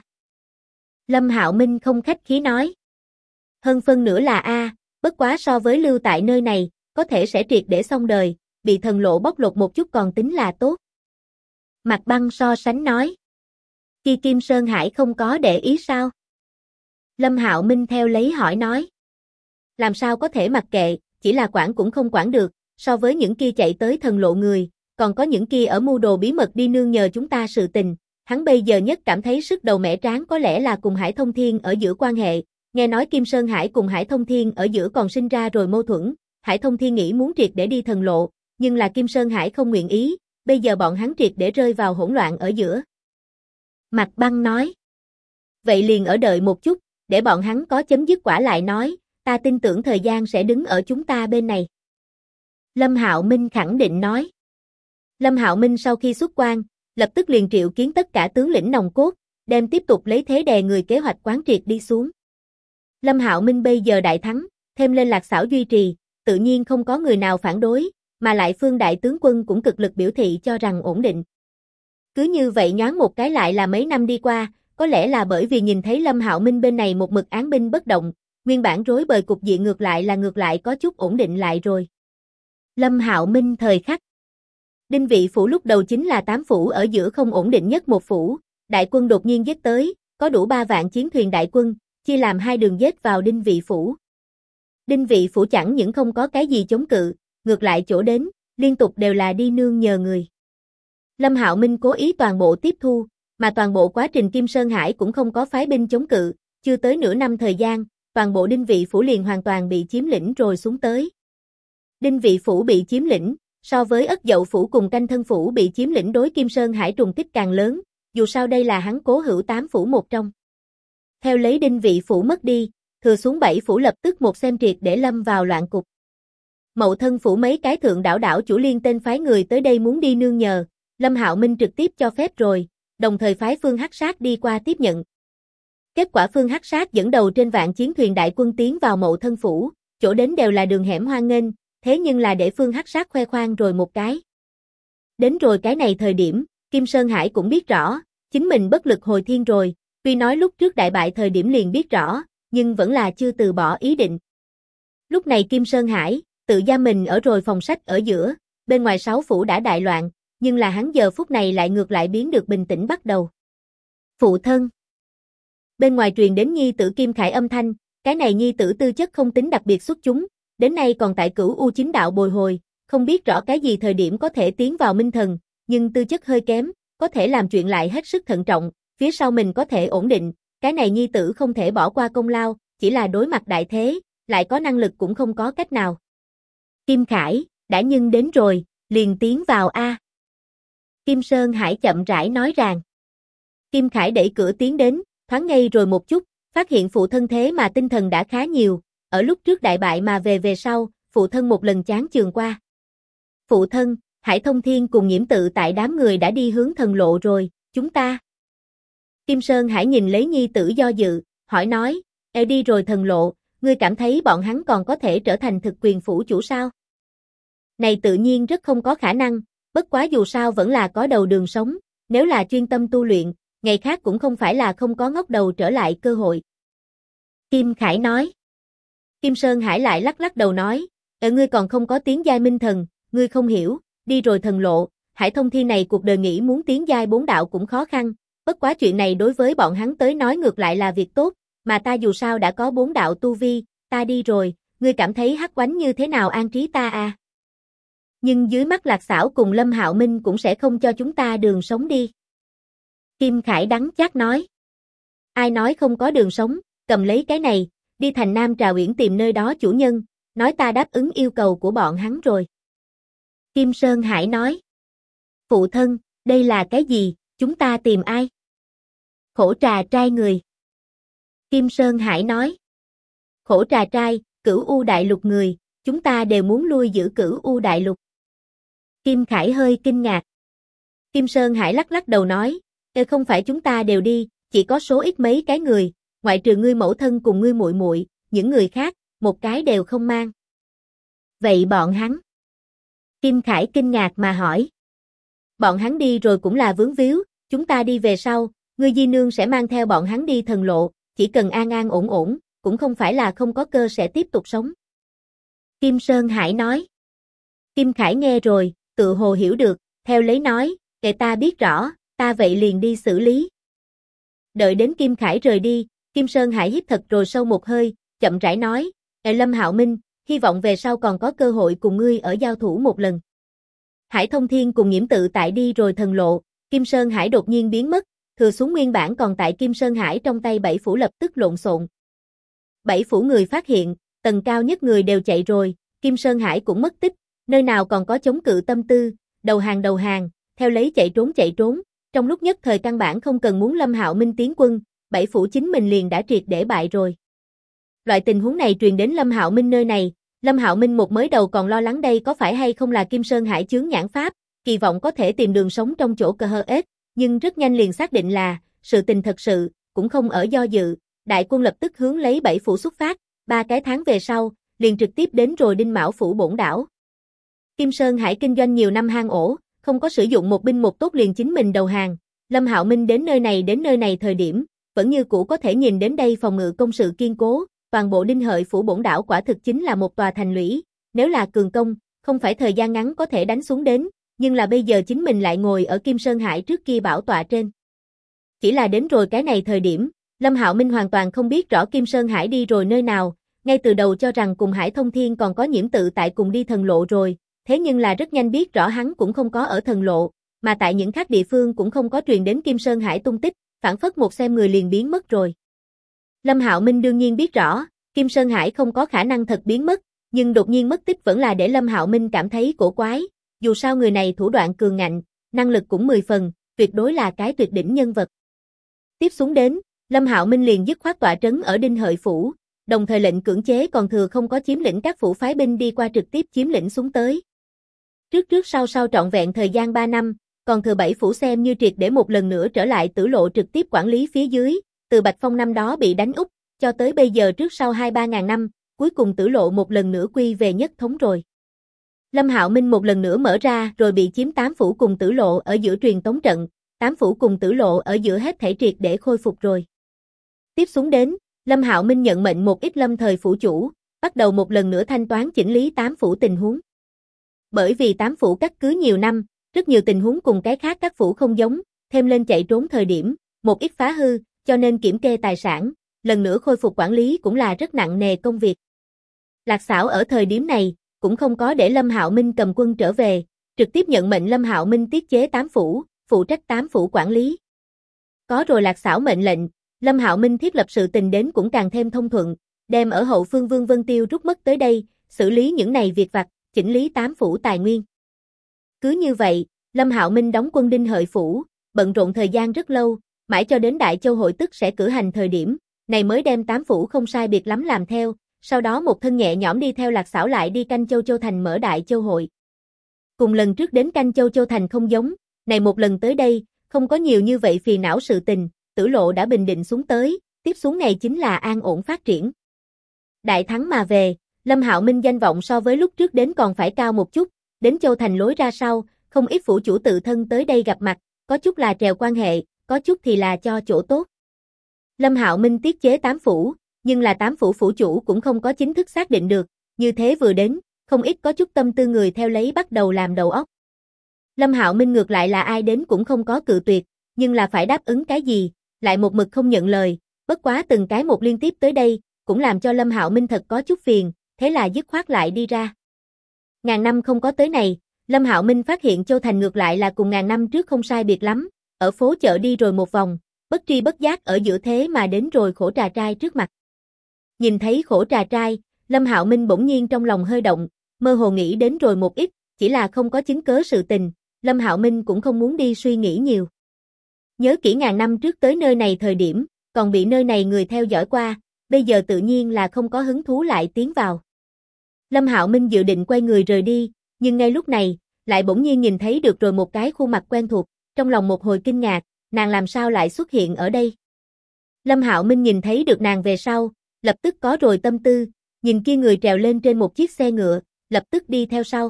Lâm Hạo Minh không khách khí nói. Hơn phân nửa là A, bất quá so với lưu tại nơi này, có thể sẽ triệt để xong đời, bị thần lộ bóc lột một chút còn tính là tốt. Mặt Băng so sánh nói. Kim Sơn Hải không có để ý sao? Lâm Hạo Minh theo lấy hỏi nói. Làm sao có thể mặc kệ, chỉ là quản cũng không quản được, so với những kia chạy tới thần lộ người, còn có những kia ở mưu đồ bí mật đi nương nhờ chúng ta sự tình, hắn bây giờ nhất cảm thấy sức đầu mẻ tráng có lẽ là cùng Hải Thông Thiên ở giữa quan hệ, nghe nói Kim Sơn Hải cùng Hải Thông Thiên ở giữa còn sinh ra rồi mâu thuẫn, Hải Thông Thiên nghĩ muốn triệt để đi thần lộ, nhưng là Kim Sơn Hải không nguyện ý, bây giờ bọn hắn triệt để rơi vào hỗn loạn ở giữa. Mặt Băng nói. Vậy liền ở đợi một chút, để bọn hắn có chấm dứt quả lại nói, ta tin tưởng thời gian sẽ đứng ở chúng ta bên này. Lâm Hạo Minh khẳng định nói. Lâm Hạo Minh sau khi xuất quan, lập tức liền triệu kiến tất cả tướng lĩnh nòng cốt, đem tiếp tục lấy thế đè người kế hoạch quán triệt đi xuống. Lâm Hạo Minh bây giờ đại thắng, thêm lên Lạc Xảo duy trì, tự nhiên không có người nào phản đối, mà lại Phương đại tướng quân cũng cực lực biểu thị cho rằng ổn định. Cứ như vậy nhoáng một cái lại là mấy năm đi qua, có lẽ là bởi vì nhìn thấy Lâm Hạo Minh bên này một mực án binh bất động, nguyên bản rối bời cục diện ngược lại có chút ổn định lại rồi. Lâm Hạo Minh thời khắc. Đinh Vị Phủ lúc đầu chính là 8 phủ ở giữa không ổn định nhất một phủ, đại quân đột nhiên giết tới, có đủ 3 vạn chiến thuyền đại quân, chia làm 2 đường giết vào Đinh Vị Phủ. Đinh Vị Phủ chẳng những không có cái gì chống cự, ngược lại chỗ đến, liên tục đều là đi nương nhờ người. Lâm Hạo Minh cố ý toàn bộ tiếp thu, mà toàn bộ quá trình Kim Sơn Hải cũng không có phái binh chống cự, chưa tới nửa năm thời gian, toàn bộ Đinh Vị Phủ liền hoàn toàn bị chiếm lĩnh rồi xuống tới. Đinh Vị Phủ bị chiếm lĩnh, so với Ất Dậu Phủ cùng Canh Thân Phủ bị chiếm lĩnh đối Kim Sơn Hải trùng kích càng lớn, dù sao đây là hắn cố hữu 8 phủ một trong. Theo lấy Đinh Vị Phủ mất đi, thừa xuống 7 phủ lập tức một xem triệt để lâm vào loạn cục. Mậu Thân Phủ mấy cái thượng đảo chủ liên tên phái người tới đây muốn đi nương nhờ, Lâm Hạo Minh trực tiếp cho phép rồi, đồng thời phái Phương Hắc Sát đi qua tiếp nhận. Kết quả Phương Hắc Sát dẫn đầu trên vạn chiến thuyền đại quân tiến vào Mậu Thân Phủ, chỗ đến đều là đường hẻm hoang nghênh, thế nhưng là để Phương Hắc Sát khoe khoang rồi một cái. Đến rồi cái này thời điểm, Kim Sơn Hải cũng biết rõ, chính mình bất lực hồi thiên rồi, tuy nói lúc trước đại bại thời điểm liền biết rõ, nhưng vẫn là chưa từ bỏ ý định. Lúc này Kim Sơn Hải, tự giam mình ở rồi phòng sách ở giữa, bên ngoài 6 phủ đã đại loạn, nhưng là hắn giờ phút này lại ngược lại biến được bình tĩnh bắt đầu. Phụ thân. Bên ngoài truyền đến nhi tử Kim Khải âm thanh, cái này nhi tử tư chất không tính đặc biệt xuất chúng, đến nay còn tại Cửu U Chính Đạo bồi hồi, không biết rõ cái gì thời điểm có thể tiến vào minh thần, nhưng tư chất hơi kém, có thể làm chuyện lại hết sức thận trọng, phía sau mình có thể ổn định, cái này nhi tử không thể bỏ qua công lao, chỉ là đối mặt đại thế, lại có năng lực cũng không có cách nào. Kim Khải, đã nhưng đến rồi, liền tiến vào a. Kim Sơn Hải chậm rãi nói rằng. Kim Khải đẩy cửa tiến đến, thoáng ngây rồi một chút, phát hiện phụ thân thế mà tinh thần đã khá nhiều, ở lúc trước đại bại mà về sau, phụ thân một lần chán chường qua. Phụ thân, Hải Thông Thiên cùng Nhiễm Tự tại đám người đã đi hướng thần lộ rồi, chúng ta. Kim Sơn Hải nhìn lấy nhi tử do dự, hỏi nói, đi rồi thần lộ, ngươi cảm thấy bọn hắn còn có thể trở thành thực quyền phủ chủ sao? Này tự nhiên rất không có khả năng, bất quá dù sao vẫn là có đầu đường sống, nếu là chuyên tâm tu luyện, ngày khác cũng không phải là không có ngóc đầu trở lại cơ hội. Kim Khải nói. Kim Sơn Hải lại lắc lắc đầu nói, ngươi còn không có tiến giai minh thần, ngươi không hiểu, đi rồi thần lộ, Hải Thông Thiên này cuộc đời nghĩ muốn tiến giai 4 đạo cũng khó khăn, bất quá chuyện này đối với bọn hắn tới nói ngược lại là việc tốt, mà ta dù sao đã có 4 đạo tu vi, ta đi rồi, ngươi cảm thấy Hắc Oánh như thế nào an trí ta à? Nhưng dưới mắt Lạc Xảo cùng Lâm Hạo Minh cũng sẽ không cho chúng ta đường sống đi. Kim Khải đắng chát nói. Ai nói không có đường sống, cầm lấy cái này, đi thành Nam Trà Uyển tìm nơi đó chủ nhân, nói ta đáp ứng yêu cầu của bọn hắn rồi. Kim Sơn Hải nói. Phụ thân, đây là cái gì, chúng ta tìm ai? Khổ Trà Trai người. Kim Sơn Hải nói. Khổ Trà Trai, Cửu U Đại Lục người, chúng ta đều muốn lui giữ Cửu U Đại Lục. Kim Khải hơi kinh ngạc. Kim Sơn Hải lắc lắc đầu nói, không phải chúng ta đều đi, chỉ có số ít mấy cái người, ngoại trừ ngươi mẫu thân cùng ngươi muội muội, những người khác, một cái đều không mang. Vậy bọn hắn? Kim Khải kinh ngạc mà hỏi. Bọn hắn đi rồi cũng là vướng víu, chúng ta đi về sau, ngươi di nương sẽ mang theo bọn hắn đi thần lộ, chỉ cần an an ổn ổn, cũng không phải là không có cơ sẽ tiếp tục sống. Kim Sơn Hải nói. Kim Khải nghe rồi, tự hồ hiểu được, theo lấy nói, kệ ta biết rõ, ta vậy liền đi xử lý. Đợi đến Kim Khải rời đi, Kim Sơn Hải hít thật rồi sâu một hơi, chậm rãi nói, Lâm Hạo Minh, hy vọng về sau còn có cơ hội cùng ngươi ở giao thủ một lần. Hải Thông Thiên cùng Nhiễm Tự tại đi rồi thần lộ, Kim Sơn Hải đột nhiên biến mất, thừa xuống nguyên bản còn tại Kim Sơn Hải trong tay 7 phủ lập tức lộn xộn. 7 phủ người phát hiện, tầng cao nhất người đều chạy rồi, Kim Sơn Hải cũng mất tích, nơi nào còn có chống cự tâm tư, đầu hàng, theo lấy chạy trốn, trong lúc nhất thời căn bản không cần muốn Lâm Hạo Minh tiến quân, 7 phủ chính mình liền đã triệt để bại rồi. Loại tình huống này truyền đến Lâm Hạo Minh nơi này, Lâm Hạo Minh một mới đầu còn lo lắng đây có phải hay không là Kim Sơn Hải chướng nhãn pháp, kỳ vọng có thể tìm đường sống trong chỗ cơ hơ ếch, nhưng rất nhanh liền xác định là, sự tình thật sự, cũng không ở do dự, đại quân lập tức hướng lấy 7 phủ xuất phát, 3 cái tháng về sau, liền trực tiếp đến rồi Đinh Mão phủ bổn đảo. Kim Sơn Hải kinh doanh nhiều năm hang ổ, không có sử dụng một binh một tốt liền chính mình đầu hàng, Lâm Hạo Minh đến nơi này thời điểm, vẫn như cũ có thể nhìn đến đây phòng ngự công sự kiên cố, toàn bộ Đinh Hợi phủ bổn đảo quả thực chính là một tòa thành lũy, nếu là cường công, không phải thời gian ngắn có thể đánh xuống đến, nhưng là bây giờ chính mình lại ngồi ở Kim Sơn Hải trước kia bảo tọa trên. Chỉ là đến rồi cái này thời điểm, Lâm Hạo Minh hoàn toàn không biết rõ Kim Sơn Hải đi rồi nơi nào, Ngay từ đầu cho rằng cùng Hải Thông Thiên còn có Nhiễm Tự Tại cùng đi thần lộ rồi, thế nhưng là rất nhanh biết rõ hắn cũng không có ở thần lộ, mà tại những khác địa phương cũng không có truyền đến Kim Sơn Hải tung tích, phảng phất một xem người liền biến mất rồi. Lâm Hạo Minh đương nhiên biết rõ, Kim Sơn Hải không có khả năng thật biến mất, nhưng đột nhiên mất tích vẫn là để Lâm Hạo Minh cảm thấy cổ quái, dù sao người này thủ đoạn cường ngạnh, năng lực cũng 10 phần, tuyệt đối là cái tuyệt đỉnh nhân vật. Tiếp xuống đến, Lâm Hạo Minh liền dứt khoát tọa trấn ở Đinh Hợi phủ, đồng thời lệnh cưỡng chế còn thừa không có chiếm lĩnh các phủ phái binh đi qua trực tiếp chiếm lĩnh xuống tới. Trước sau trọn vẹn thời gian 3 năm, còn thừa 7 phủ xem như triệt để một lần nữa trở lại Tử Lộ trực tiếp quản lý phía dưới, từ Bạch Phong năm đó bị đánh úp, cho tới bây giờ trước sau 2-3 ngàn năm, cuối cùng Tử Lộ một lần nữa quy về nhất thống rồi. Lâm Hạo Minh một lần nữa mở ra rồi bị chiếm 8 phủ cùng Tử Lộ ở giữa truyền tống trận, 8 phủ cùng Tử Lộ ở giữa hết thảy triệt để khôi phục rồi. Tiếp xuống đến, Lâm Hạo Minh nhận mệnh một ít lâm thời phủ chủ, bắt đầu một lần nữa thanh toán chỉnh lý 8 phủ tình huống. Bởi vì 8 phủ cắt cứ nhiều năm, rất nhiều tình huống cùng cái khác các phủ không giống, thêm lên chạy trốn thời điểm, một ít phá hư, cho nên kiểm kê tài sản, lần nữa khôi phục quản lý cũng là rất nặng nề công việc. Lạc Xảo ở thời điểm này, cũng không có để Lâm Hạo Minh cầm quân trở về, trực tiếp nhận mệnh Lâm Hạo Minh tiết chế 8 phủ, phụ trách 8 phủ quản lý. Có rồi Lạc Xảo mệnh lệnh, Lâm Hạo Minh thiết lập sự tình đến cũng càng thêm thông thuận, đem ở hậu phương Vương Vân Tiêu rút mất tới đây, xử lý những này việc vặt, chỉnh lý 8 phủ tài nguyên. Cứ như vậy, Lâm Hạo Minh đóng quân Đinh Hợi phủ, bận rộn thời gian rất lâu, mãi cho đến Đại Châu hội tức sẽ cử hành thời điểm, này mới đem 8 phủ không sai biệt lắm làm theo, sau đó một thân nhẹ nhõm đi theo Lạc Xảo lại đi canh Châu thành mở Đại Châu hội. Cùng lần trước đến canh Châu thành không giống, này một lần tới đây, không có nhiều như vậy phiền não sự tình, Tử Lộ đã bình định xuống tới, tiếp xuống ngày chính là an ổn phát triển. Đại thắng mà về, Lâm Hạo Minh danh vọng so với lúc trước đến còn phải cao một chút, đến Châu thành lối ra sau, không ít phủ chủ tự thân tới đây gặp mặt, có chút là trèo quan hệ, có chút thì là cho chỗ tốt. Lâm Hạo Minh tiết chế 8 phủ, nhưng là 8 phủ phủ chủ cũng không có chính thức xác định được, như thế vừa đến, không ít có chút tâm tư người theo lấy bắt đầu làm đầu óc. Lâm Hạo Minh ngược lại là ai đến cũng không có cự tuyệt, nhưng là phải đáp ứng cái gì, lại một mực không nhận lời, bất quá từng cái một liên tiếp tới đây, cũng làm cho Lâm Hạo Minh thật có chút phiền, thế là dứt khoát lại đi ra. Ngàn năm không có tới này, Lâm Hạo Minh phát hiện Châu thành ngược lại là cùng ngàn năm trước không sai biệt lắm, ở phố chợ đi rồi một vòng, bất tri bất giác ở giữa thế mà đến rồi Khổ Trà Trai trước mặt. Nhìn thấy Khổ Trà Trai, Lâm Hạo Minh bỗng nhiên trong lòng hơi động, mơ hồ nghĩ đến rồi một ít, chỉ là không có chứng cớ sự tình, Lâm Hạo Minh cũng không muốn đi suy nghĩ nhiều. Nhớ kỹ ngàn năm trước tới nơi này thời điểm, còn bị nơi này người theo dõi qua, bây giờ tự nhiên là không có hứng thú lại tiến vào. Lâm Hạo Minh dự định quay người rời đi, nhưng ngay lúc này, lại bỗng nhiên nhìn thấy được rồi một cái khuôn mặt quen thuộc, trong lòng một hồi kinh ngạc, nàng làm sao lại xuất hiện ở đây. Lâm Hạo Minh nhìn thấy được nàng về sau, lập tức có rồi tâm tư, nhìn kia người trèo lên trên một chiếc xe ngựa, lập tức đi theo sau.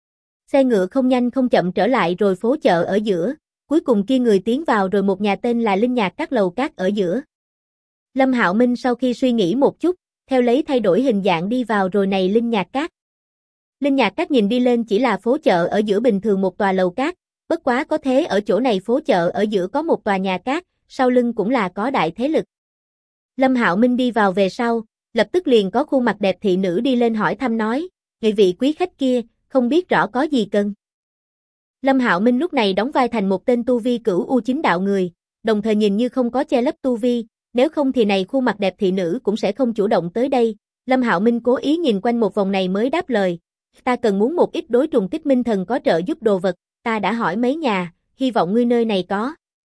Xe ngựa không nhanh không chậm trở lại rồi phố chợ ở giữa, cuối cùng kia người tiến vào rồi một nhà tên là Linh Nhạc Các lầu cát ở giữa. Lâm Hạo Minh sau khi suy nghĩ một chút, theo lấy thay đổi hình dạng đi vào rồi này Linh Nhạc Các. Linh Nhạc Các nhìn đi lên chỉ là phố chợ ở giữa bình thường một tòa lầu cát, bất quá có thế ở chỗ này phố chợ ở giữa có một tòa nhà cát, sau lưng cũng là có đại thế lực. Lâm Hạo Minh đi vào về sau, lập tức liền có khuôn mặt đẹp thị nữ đi lên hỏi thăm nói, người vị quý khách kia, không biết rõ có gì cần. Lâm Hạo Minh lúc này đóng vai thành một tên tu vi cửu u chính đạo người, đồng thời nhìn như không có che lấp tu vi, nếu không thì này khuôn mặt đẹp thị nữ cũng sẽ không chủ động tới đây. Lâm Hạo Minh cố ý nhìn quanh một vòng này mới đáp lời, ta cần muốn một ít đối trùng kích minh thần có trợ giúp đồ vật, ta đã hỏi mấy nhà, hy vọng ngươi nơi này có.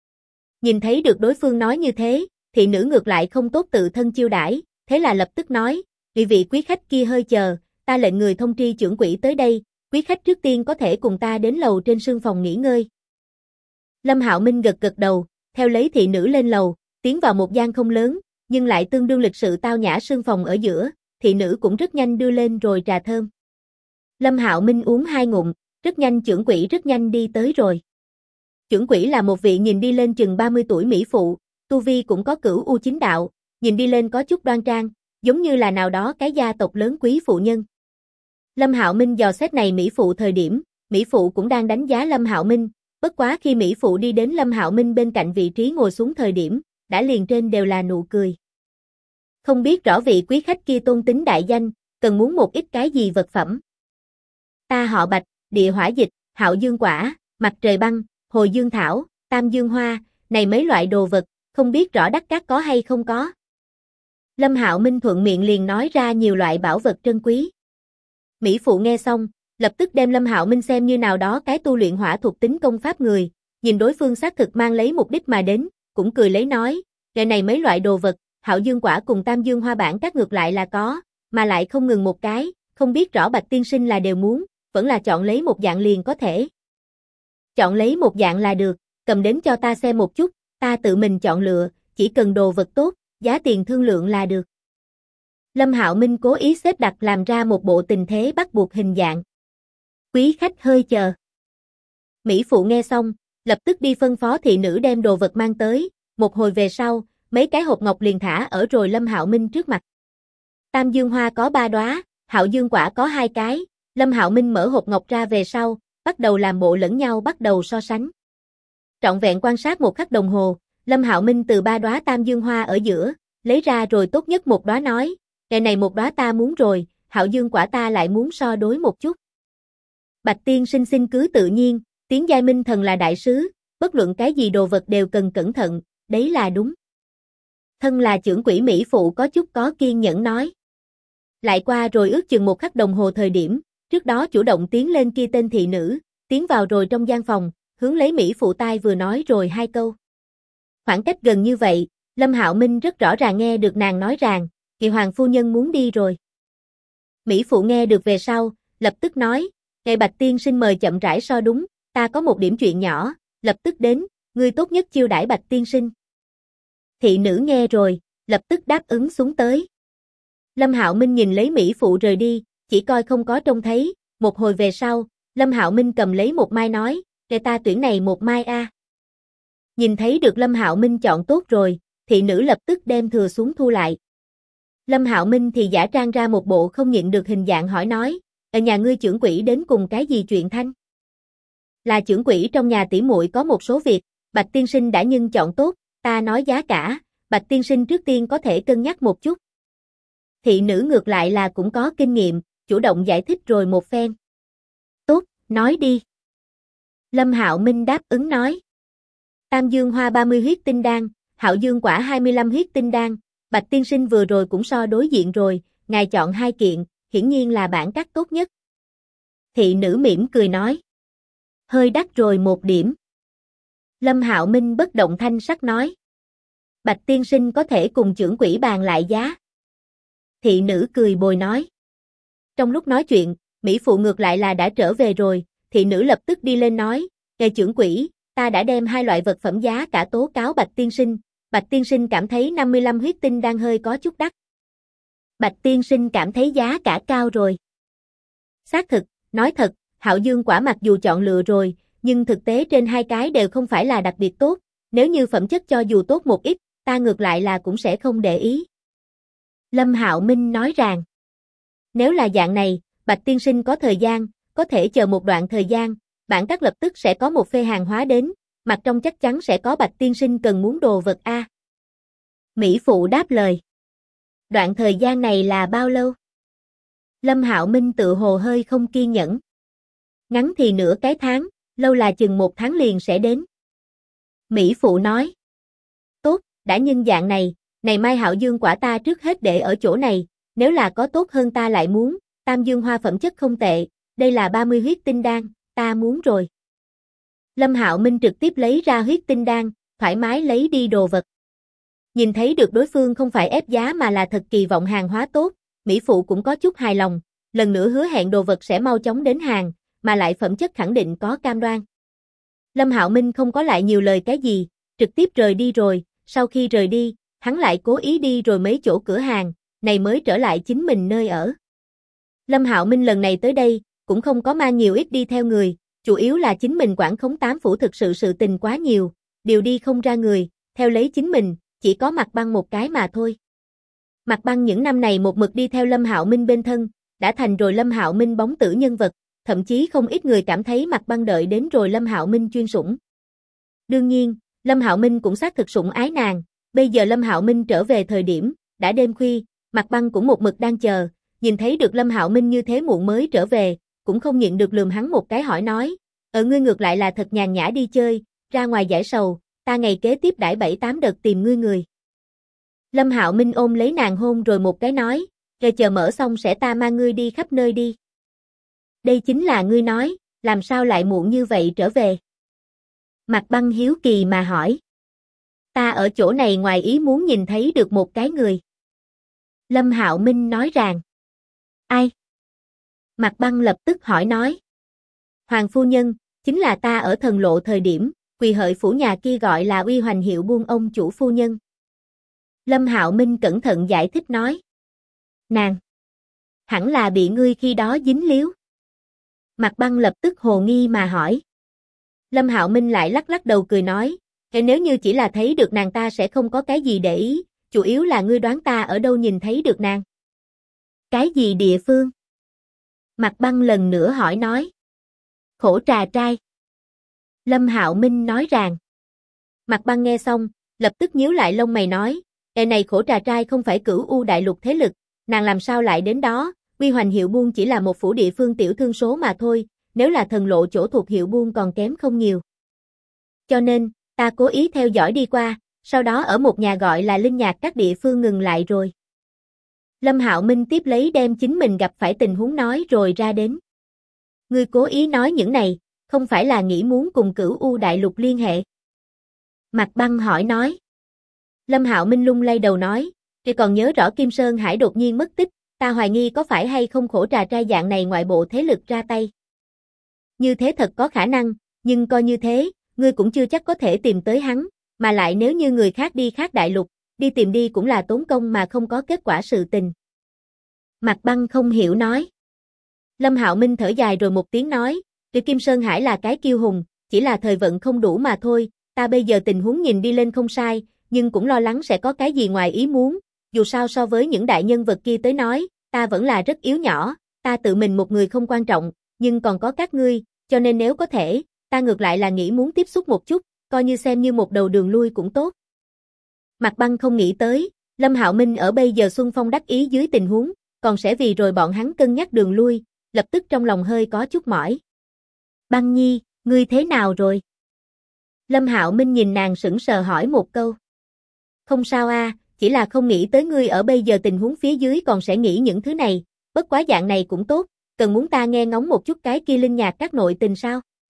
Nhìn thấy được đối phương nói như thế, thị nữ ngược lại không tốt tự thân chiêu đãi, thế là lập tức nói, vị quý khách kia hơi chờ, ta lệnh người thông tri trưởng quỹ tới đây, quý khách trước tiên có thể cùng ta đến lầu trên sương phòng nghỉ ngơi. Lâm Hạo Minh gật gật đầu, theo lấy thị nữ lên lầu, tiến vào một gian không lớn, nhưng lại tương đương lịch sự tao nhã sương phòng ở giữa, thị nữ cũng rất nhanh đưa lên rồi trà thơm. Lâm Hạo Minh uống 2 ngụm, rất nhanh trưởng quỹ rất nhanh đi tới rồi. Trưởng quỹ là một vị nhìn đi lên chừng 30 tuổi mỹ phụ, tu vi cũng có cửu u chính đạo, nhìn đi lên có chút đoan trang, giống như là nào đó cái gia tộc lớn quý phụ nhân. Lâm Hạo Minh dò xét này mỹ phụ thời điểm, mỹ phụ cũng đang đánh giá Lâm Hạo Minh, bất quá khi mỹ phụ đi đến Lâm Hạo Minh bên cạnh vị trí ngồi xuống thời điểm, đã liền trên đều là nụ cười. Không biết rõ vị quý khách kia tôn tính đại danh, cần muốn một ít cái gì vật phẩm. Ta họ Bạch, địa hỏa dịch, hạo dương quả, mặt trời băng, hồi dương thảo, tam dương hoa, này mấy loại đồ vật, không biết rõ đắt cát có hay không có. Lâm Hạo Minh thuận miệng liền nói ra nhiều loại bảo vật trân quý. Mỹ phụ nghe xong, lập tức đem Lâm Hạo Minh xem như nào đó cái tu luyện hỏa thuộc tính công pháp người, nhìn đối phương xác thực mang lấy mục đích mà đến, cũng cười lấy nói, ngày này mấy loại đồ vật, hạo dương quả cùng tam dương hoa bản các ngược lại là có, mà lại không ngừng một cái, không biết rõ Bạch tiên sinh là đều muốn, vẫn là chọn lấy một dạng liền có thể. Chọn lấy một dạng là được, cầm đến cho ta xem một chút, ta tự mình chọn lựa, chỉ cần đồ vật tốt, giá tiền thương lượng là được. Lâm Hạo Minh cố ý xếp đặt làm ra một bộ tình thế bắt buộc hình dạng. Quý khách hơi chờ. Mỹ phụ nghe xong, lập tức đi phân phó thị nữ đem đồ vật mang tới, một hồi về sau, mấy cái hộp ngọc liền thả ở rồi Lâm Hạo Minh trước mặt. Tam dương hoa có 3 đóa, hạo dương quả có 2 cái, Lâm Hạo Minh mở hộp ngọc ra về sau, bắt đầu làm bộ lẫn nhau bắt đầu so sánh. Trọn vẹn quan sát một khắc đồng hồ, Lâm Hạo Minh từ 3 đóa tam dương hoa ở giữa, lấy ra rồi tốt nhất một đóa nói, ngày này một đóa ta muốn rồi, hạo dương quả ta lại muốn so đối một chút. Bạch tiên sinh xin cứ tự nhiên, tiếng giai minh thần là đại sứ, bất luận cái gì đồ vật đều cần cẩn thận, đấy là đúng. Thân là trưởng quỹ Mỹ phụ có chút có kiên nhẫn nói. Lại qua rồi ước chừng một khắc đồng hồ thời điểm, trước đó chủ động tiến lên kia tên thị nữ, tiến vào rồi trong gian phòng, hướng lấy Mỹ phụ tai vừa nói rồi 2 câu. Khoảng cách gần như vậy, Lâm Hạo Minh rất rõ ràng nghe được nàng nói rằng, Kỳ hoàng phu nhân muốn đi rồi. Mỹ phụ nghe được về sau, lập tức nói, ngày Bạch tiên sinh mời chậm rãi so đúng, ta có một điểm chuyện nhỏ, lập tức đến, ngươi tốt nhất chiêu đãi Bạch tiên sinh. Thị nữ nghe rồi, lập tức đáp ứng xuống tới. Lâm Hạo Minh nhìn lấy Mỹ phụ rời đi, chỉ coi không có trông thấy, một hồi về sau, Lâm Hạo Minh cầm lấy một mai nói, để ta tuyển này một mai a. Nhìn thấy được Lâm Hạo Minh chọn tốt rồi, thị nữ lập tức đem thừa xuống thu lại. Lâm Hạo Minh thì giả trang ra một bộ không nhịn được hình dạng hỏi nói, ở nhà ngươi trưởng quỹ đến cùng cái gì chuyện thanh? Là trưởng quỹ trong nhà tỷ muội có một số việc, Bạch tiên sinh đã nhưng chọn tốt, ta nói giá cả, Bạch tiên sinh trước tiên có thể cân nhắc một chút. Thị nữ ngược lại là cũng có kinh nghiệm, chủ động giải thích rồi một phen. Tốt, nói đi. Lâm Hạo Minh đáp ứng nói. Tam dương hoa 30 huyết tinh đan, hạo dương quả 25 huyết tinh đan, Bạch tiên sinh vừa rồi cũng so đối diện rồi, ngài chọn 2 kiện, hiển nhiên là bản cắt tốt nhất. Thị nữ mỉm cười nói. Hơi đắt rồi một điểm. Lâm Hạo Minh bất động thanh sắc nói. Bạch tiên sinh có thể cùng trưởng quỹ bàn lại giá. Thị nữ cười bồi nói. Trong lúc nói chuyện, Mỹ phụ ngược lại là đã trở về rồi, thị nữ lập tức đi lên nói, ngài trưởng quỹ, ta đã đem 2 loại vật phẩm giá cả tố cáo Bạch tiên sinh cảm thấy 55 huyết tinh đang hơi có chút đắt. Bạch tiên sinh cảm thấy giá cả cao rồi. Xác thực, nói thật, hạo dương quả mặc dù chọn lựa rồi, nhưng thực tế trên 2 cái đều không phải là đặc biệt tốt, nếu như phẩm chất cho dù tốt một ít, ta ngược lại là cũng sẽ không để ý. Lâm Hạo Minh nói rằng, nếu là dạng này, Bạch tiên sinh có thời gian, có thể chờ một đoạn thời gian, bản các lập tức sẽ có một phê hàng hóa đến, mặt trong chắc chắn sẽ có Bạch tiên sinh cần muốn đồ vật a. Mỹ phụ đáp lời. Đoạn thời gian này là bao lâu? Lâm Hạo Minh tự hồ hơi không kiên nhẫn. Ngắn thì nửa cái tháng, lâu là chừng 1 tháng liền sẽ đến. Mỹ phụ nói. Tốt, đã nhân dạng này, này mai hạo dương quả ta trước hết để ở chỗ này, nếu là có tốt hơn ta lại muốn, tam dương hoa phẩm chất không tệ, đây là 30 huyết tinh đan, ta muốn rồi. Lâm Hạo Minh trực tiếp lấy ra huyết tinh đan, thoải mái lấy đi đồ vật. Nhìn thấy được đối phương không phải ép giá mà là thật kỳ vọng hàng hóa tốt, Mỹ phụ cũng có chút hài lòng, lần nữa hứa hẹn đồ vật sẽ mau chóng đến hàng, mà lại phẩm chất khẳng định có cam đoan. Lâm Hạo Minh không có lại nhiều lời cái gì, trực tiếp rời đi rồi, sau khi rời đi, hắn lại cố ý đi rồi mấy chỗ cửa hàng, này mới trở lại chính mình nơi ở. Lâm Hạo Minh lần này tới đây, cũng không có mang nhiều ít đi theo người, chủ yếu là chính mình quản khống 8 phủ thực sự sự tình quá nhiều, điều đi không ra người, theo lấy chính mình, chỉ có Mạc Băng một cái mà thôi. Mạc Băng những năm này một mực đi theo Lâm Hạo Minh bên thân, đã thành rồi Lâm Hạo Minh bóng tử nhân vật, thậm chí không ít người cảm thấy Mạc Băng đợi đến rồi Lâm Hạo Minh chuyên sủng. Đương nhiên, Lâm Hạo Minh cũng xác thực sủng ái nàng, bây giờ Lâm Hạo Minh trở về thời điểm, đã đêm khuya, Mạc Băng cũng một mực đang chờ, nhìn thấy được Lâm Hạo Minh như thế muộn mới trở về, cũng không nhịn được lườm hắn một cái hỏi nói, ngươi ngược lại là thật nhàn nhã đi chơi, ra ngoài giải sầu, ta ngày kế tiếp đãi 7-8 đợt tìm ngươi người. Lâm Hạo Minh ôm lấy nàng hôn rồi một cái nói, rồi chờ mở xong sẽ ta mang ngươi đi khắp nơi đi. Đây chính là ngươi nói, làm sao lại muộn như vậy trở về? Mạc Băng hiếu kỳ mà hỏi. Ta ở chỗ này ngoài ý muốn nhìn thấy được một cái người. Lâm Hạo Minh nói rằng. Ai? Mạc Băng lập tức hỏi nói. Hoàng phu nhân, chính là ta ở Thần Lộ thời điểm, quỳ hợi phủ nhà kia gọi là Uy Hoành Hiệu Buôn ông chủ phu nhân. Lâm Hạo Minh cẩn thận giải thích nói. Nàng, hẳn là bị ngươi khi đó dính líu. Mạc Băng lập tức hồ nghi mà hỏi. Lâm Hạo Minh lại lắc lắc đầu cười nói, nếu như chỉ là thấy được nàng ta sẽ không có cái gì để ý, chủ yếu là ngươi đoán ta ở đâu nhìn thấy được nàng. Cái gì địa phương? Mạc Băng lần nữa hỏi nói. Khổ trà trai. Lâm Hạo Minh nói rằng. Mạc Băng nghe xong, lập tức nhíu lại lông mày nói, này khổ trà trai không phải Cửu U đại lục thế lực, nàng làm sao lại đến đó, Uy Hoành Hiệu Buôn chỉ là một phủ địa phương tiểu thương số mà thôi, nếu là Thần Lộ chỗ thuộc Hiệu Buôn còn kém không nhiều. Cho nên, ta cố ý theo dõi đi qua, sau đó ở một nhà gọi là Linh Nhạc các địa phương ngừng lại rồi. Lâm Hạo Minh tiếp lấy đem chính mình gặp phải tình huống nói rồi ra đến. Ngươi cố ý nói những này, không phải là nghĩ muốn cùng Cửu U đại lục liên hệ? Mạc Băng hỏi nói. Lâm Hạo Minh lung lay đầu nói, thì còn nhớ rõ Kim Sơn Hải đột nhiên mất tích, ta hoài nghi có phải hay không khổ trà trai dạng này ngoại bộ thế lực ra tay. Như thế thật có khả năng, nhưng coi như thế, ngươi cũng chưa chắc có thể tìm tới hắn, mà lại nếu như người khác đi khác đại lục, đi tìm đi cũng là tốn công mà không có kết quả sự tình. Mạc Băng không hiểu nói. Lâm Hạo Minh thở dài rồi một tiếng nói, thì Kim Sơn Hải là cái kiêu hùng, chỉ là thời vận không đủ mà thôi, ta bây giờ tình huống nhìn đi lên không sai, nhưng cũng lo lắng sẽ có cái gì ngoài ý muốn, dù sao so với những đại nhân vật kia tới nói, ta vẫn là rất yếu nhỏ, ta tự mình một người không quan trọng, nhưng còn có các ngươi, cho nên nếu có thể, ta ngược lại là nghĩ muốn tiếp xúc một chút, coi như xem như một đầu đường lui cũng tốt. Mạc Băng không nghĩ tới, Lâm Hạo Minh ở bây giờ xuân phong đắc ý dưới tình huống, còn sẽ vì rồi bọn hắn cân nhắc đường lui, lập tức trong lòng hơi có chút mỏi. Băng Nhi, ngươi thế nào rồi? Lâm Hạo Minh nhìn nàng sững sờ hỏi một câu. Không sao a, chỉ là không nghĩ tới ngươi ở bây giờ tình huống phía dưới còn sẽ nghĩ những thứ này, bất quá dạng này cũng tốt, cần muốn ta nghe ngóng một chút cái kia Linh Nhạc các nội tình sao?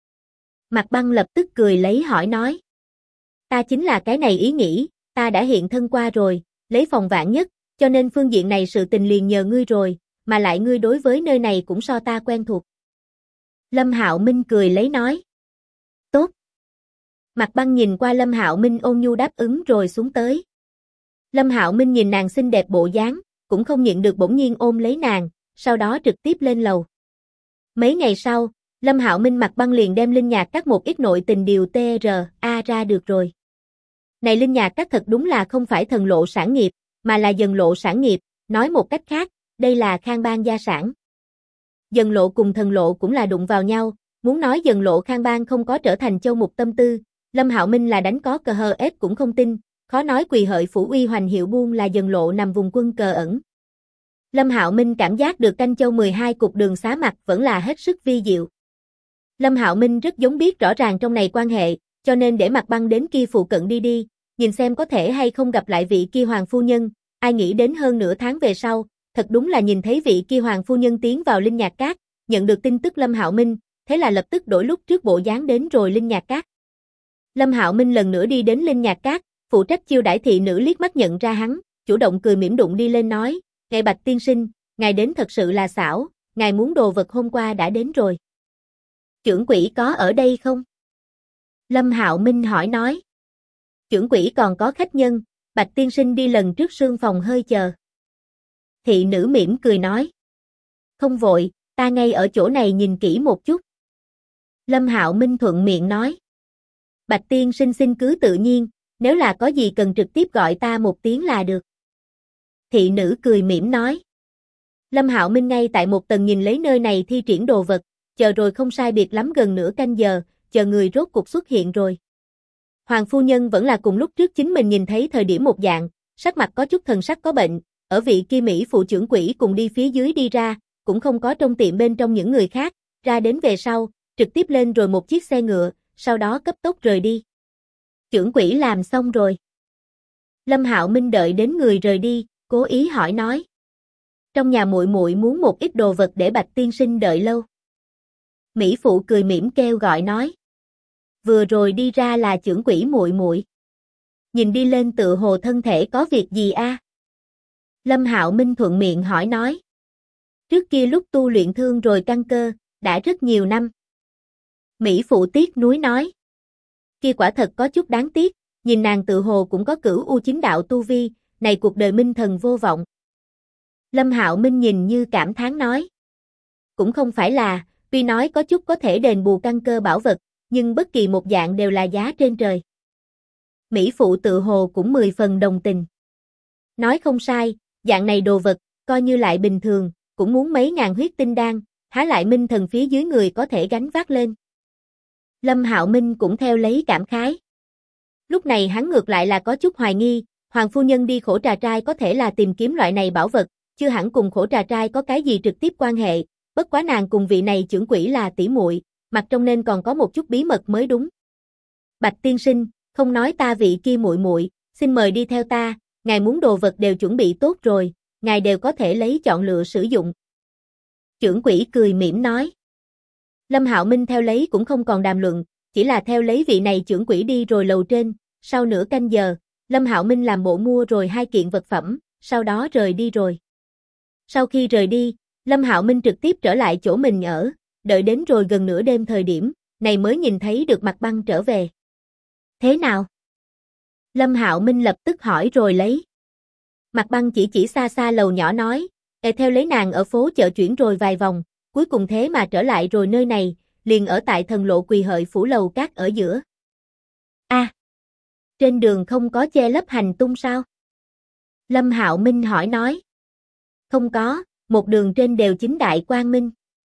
Mạc Băng lập tức cười lấy hỏi nói. Ta chính là cái này ý nghĩ, ta đã hiện thân qua rồi, lấy phòng vạn nhất, cho nên phương diện này sự tình liền nhờ ngươi rồi, mà lại ngươi đối với nơi này cũng so ta quen thuộc. Lâm Hạo Minh cười lấy nói. Tốt. Mạc Băng nhìn qua Lâm Hạo Minh ôn nhu đáp ứng rồi xuống tới. Lâm Hạo Minh nhìn nàng xinh đẹp bộ dáng, cũng không nhịn được bỗng nhiên ôm lấy nàng, sau đó trực tiếp lên lầu. Mấy ngày sau, Lâm Hạo Minh Mạc Băng liền đem Linh Nhạc các một ít nội tình điều TRA ra được rồi. Này Linh Nhạc các thật đúng là không phải Thần Lộ sản nghiệp, mà là Dần Lộ sản nghiệp, nói một cách khác, đây là Khang Bang gia sản. Dần Lộ cùng Thần Lộ cũng là đụng vào nhau, muốn nói Dần Lộ Khang Bang không có trở thành châu mục tâm tư, Lâm Hạo Minh là đánh có cờ hờ ép cũng không tin, khó nói quỳ hợi phủ Uy Hoành Hiệu Buôn là Dần Lộ nằm vùng quân cờ ẩn. Lâm Hạo Minh cảm giác được canh châu 12 cục đường xá mặt vẫn là hết sức vi diệu. Lâm Hạo Minh rất giống biết rõ ràng trong này quan hệ, cho nên để Mạc Băng đến kia phụ cận đi, nhìn xem có thể hay không gặp lại vị kia hoàng phu nhân, ai nghĩ đến hơn nửa tháng về sau, thật đúng là nhìn thấy vị kia hoàng phu nhân tiến vào Linh Nhạc Các, nhận được tin tức Lâm Hạo Minh, thế là lập tức đổi lúc trước bộ dáng đến rồi Linh Nhạc Các. Lâm Hạo Minh lần nữa đi đến Linh Nhạc Các, phụ trách chiêu đãi thị nữ liếc mắt nhận ra hắn, chủ động cười mỉm đụng đi lên nói, ngài Bạch tiên sinh, ngài đến thật sự là xảo, ngài muốn đồ vật hôm qua đã đến rồi. Trưởng quỹ có ở đây không? Lâm Hạo Minh hỏi nói. Trưởng quỹ còn có khách nhân, Bạch tiên sinh đi lần trước sương phòng hơi chờ. Thị nữ mỉm cười nói. Không vội, ta ngay ở chỗ này nhìn kỹ một chút. Lâm Hạo Minh thuận miệng nói. Bạch tiên sinh xin cứ tự nhiên, nếu là có gì cần trực tiếp gọi ta một tiếng là được. Thị nữ cười mỉm nói. Lâm Hạo Minh ngay tại một tầng nhìn lấy nơi này thi triển đồ vật, chờ rồi không sai biệt lắm gần nửa canh giờ, chờ người rốt cuộc xuất hiện rồi. Hoàng phu nhân vẫn là cùng lúc trước chính mình nhìn thấy thời điểm một dạng, sắc mặt có chút thần sắc có bệnh, ở vị kia Mỹ phụ trưởng quỹ cùng đi phía dưới đi ra, cũng không có trong tiệm bên trong những người khác, ra đến về sau, trực tiếp lên rồi một chiếc xe ngựa, sau đó cấp tốc rời đi. Trưởng quỹ làm xong rồi. Lâm Hạo Minh đợi đến người rời đi, cố ý hỏi nói. Trong nhà muội muội muốn một ít đồ vật để Bạch tiên sinh đợi lâu. Mỹ phụ cười mỉm kêu gọi nói. Vừa rồi đi ra là trưởng quỹ muội muội. Nhìn đi lên tựa hồ thân thể có việc gì a? Lâm Hạo Minh thuận miệng hỏi nói. Trước kia lúc tu luyện thương rồi căn cơ, đã rất nhiều năm. Mỹ phụ tiếc nuối nói. Kia quả thật có chút đáng tiếc, nhìn nàng tự hồ cũng có cửu u chính đạo tu vi, này cuộc đời minh thần vô vọng. Lâm Hạo Minh nhìn như cảm thán nói. Cũng không phải là, tuy nói có chút có thể đền bù căn cơ bảo vật, nhưng bất kỳ một dạng đều là giá trên trời. Mỹ phụ tự hồ cũng 10 phần đồng tình. Nói không sai, dạng này đồ vật, coi như lại bình thường, cũng muốn mấy ngàn huyết tinh đan, há lại minh thần phía dưới người có thể gánh vác lên. Lâm Hạo Minh cũng theo lấy cảm khái. Lúc này hắn ngược lại là có chút hoài nghi, Hoàng phu nhân đi khổ trà trai có thể là tìm kiếm loại này bảo vật, chưa hẳn cùng khổ trà trai có cái gì trực tiếp quan hệ, bất quá nàng cùng vị này trưởng quỹ là tỷ muội, mặt trong nên còn có một chút bí mật mới đúng. Bạch tiên sinh, không nói ta vị kia muội muội, xin mời đi theo ta, ngài muốn đồ vật đều chuẩn bị tốt rồi, ngài đều có thể lấy chọn lựa sử dụng. Trưởng quỹ cười mỉm nói. Lâm Hạo Minh theo lấy cũng không còn đàm luận, chỉ là theo lấy vị này trưởng quỹ đi rồi lầu trên, sau nửa canh giờ, Lâm Hạo Minh làm bộ mua rồi 2 kiện vật phẩm, sau đó rời đi rồi. Sau khi rời đi, Lâm Hạo Minh trực tiếp trở lại chỗ mình ở, đợi đến rồi gần nửa đêm thời điểm, này mới nhìn thấy được Mạc Băng trở về. Thế nào? Lâm Hạo Minh lập tức hỏi rồi lấy. Mạc Băng chỉ xa xa lầu nhỏ nói, theo lấy nàng ở phố chợ chuyển rồi vài vòng, cuối cùng thế mà trở lại rồi nơi này, liền ở tại Thần Lộ Quỳ Hợi phủ lầu các ở giữa. Trên đường không có che lấp hành tung sao? Lâm Hạo Minh hỏi nói. Không có, một đường trên đều chính đại quang minh.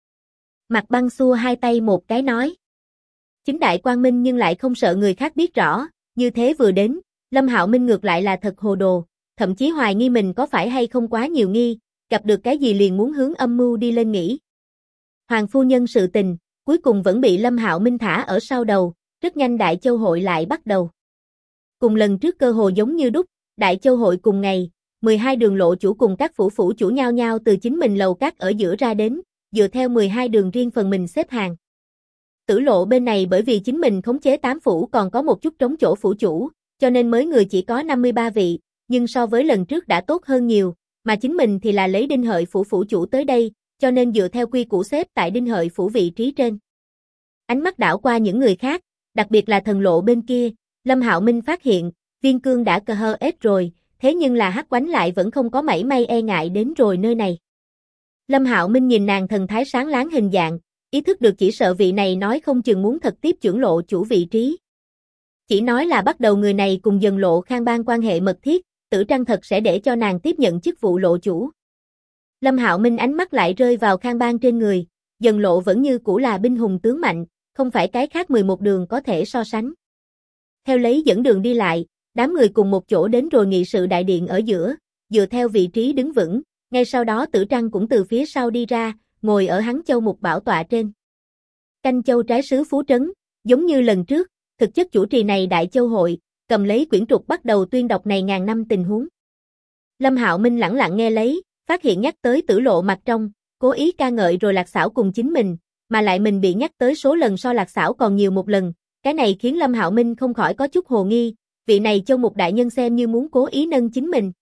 Mạc Băng xua hai tay một cái nói. Chính đại quang minh nhưng lại không sợ người khác biết rõ, như thế vừa đến, Lâm Hạo Minh ngược lại là thật hồ đồ, thậm chí hoài nghi mình có phải hay không quá nhiều nghi, gặp được cái gì liền muốn hướng âm mưu đi lên nghĩ. Hoàng phu nhân sự tình, cuối cùng vẫn bị Lâm Hạo Minh thả ở sau đầu, rất nhanh Đại Châu hội lại bắt đầu. Cùng lần trước cơ hồ giống như đúc, Đại Châu hội cùng ngày, 12 đường lộ chủ cùng các phủ chủ nhau nhau từ chính mình lầu các ở giữa ra đến, dựa theo 12 đường riêng phần mình xếp hàng. Tử lộ bên này bởi vì chính mình khống chế 8 phủ còn có một chút trống chỗ phủ chủ, cho nên mới người chỉ có 53 vị, nhưng so với lần trước đã tốt hơn nhiều, mà chính mình thì là lấy Đinh Hợi phủ chủ tới đây, cho nên dựa theo quy củ xếp tại Đinh Hợi phủ vị trí trên. Ánh mắt đảo qua những người khác, đặc biệt là Thần Lộ bên kia, Lâm Hạo Minh phát hiện, Viên Cương đã cờ hơ ết rồi, thế nhưng là Hắc Oánh lại vẫn không có mảy may e ngại đến rồi nơi này. Lâm Hạo Minh nhìn nàng thần thái sáng láng hình dạng, ý thức được chỉ sợ vị này nói không chừng muốn thật tiếp chưởng lộ chủ vị trí. Chỉ nói là bắt đầu người này cùng Dần Lộ Khang Bang quan hệ mật thiết, Tử Trăng thật sẽ để cho nàng tiếp nhận chức vụ lộ chủ. Lâm Hạo Minh ánh mắt lại rơi vào Khang Bang trên người, Dần Lộ vẫn như cũ là binh hùng tướng mạnh, không phải cái khác 11 đường có thể so sánh. Theo lấy dẫn đường đi lại, đám người cùng một chỗ đến rồi nghị sự đại điện ở giữa, dựa theo vị trí đứng vững, ngay sau đó Tử Trăng cũng từ phía sau đi ra, ngồi ở hắn châu mục bảo tọa trên. Canh châu trái sứ phú trấn, giống như lần trước, thực chất chủ trì này Đại Châu hội, cầm lấy quyển trục bắt đầu tuyên đọc này ngàn năm tình huống. Lâm Hạo Minh lẳng lặng nghe lấy, phát hiện nhắc tới Tử Lộ mặt trong, cố ý ca ngợi rồi Lạc Xảo cùng chính mình, mà lại mình bị nhắc tới số lần so Lạc Xảo còn nhiều một lần, cái này khiến Lâm Hạo Minh không khỏi có chút hồ nghi, vị này châu mục đại nhân xem như muốn cố ý nâng chính mình.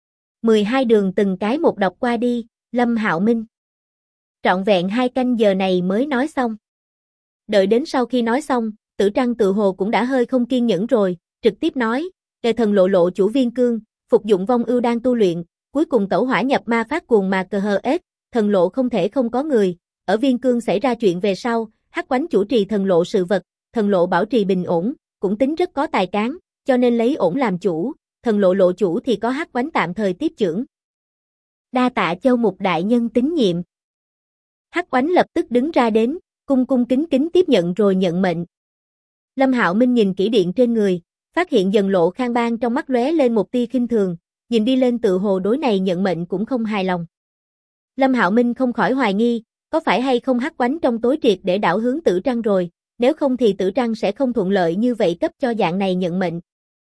12 đường từng cái một đọc qua đi, Lâm Hạo Minh. Trọn vẹn 2 canh giờ này mới nói xong. Đợi đến sau khi nói xong, Tử Trăng tự hồ cũng đã hơi không kiên nhẫn rồi, trực tiếp nói, Đề Thần lộ chủ Viên Cương, phục dụng vong ưu đang tu luyện, cuối cùng tẩu hỏa nhập ma phát cuồng mà cờ hờ ết, thần lộ không thể không có người, ở Viên Cương xảy ra chuyện về sau, Hắc Oánh chủ trì thần lộ sự vật, thần lộ bảo trì bình ổn, cũng tính rất có tài cán, cho nên lấy ổn làm chủ, thần lộ lộ chủ thì có Hắc Oánh tạm thời tiếp chưởng. Đa tạ châu mục đại nhân tín nhiệm. Hắc Oánh lập tức đứng ra đến, cung cung kính kính tiếp nhận rồi nhận mệnh. Lâm Hạo Minh nhìn kỹ điện trên người, phát hiện Dần Lộ Khang Bang trong mắt lóe lên một tia khinh thường, nhìn đi lên tự hồ đối này nhận mệnh cũng không hài lòng. Lâm Hạo Minh không khỏi hoài nghi, có phải hay không hắc quánh trong tối triệt để đảo hướng Tử Trăng rồi, nếu không thì Tử Trăng sẽ không thuận lợi như vậy cấp cho dạng này nhận mệnh.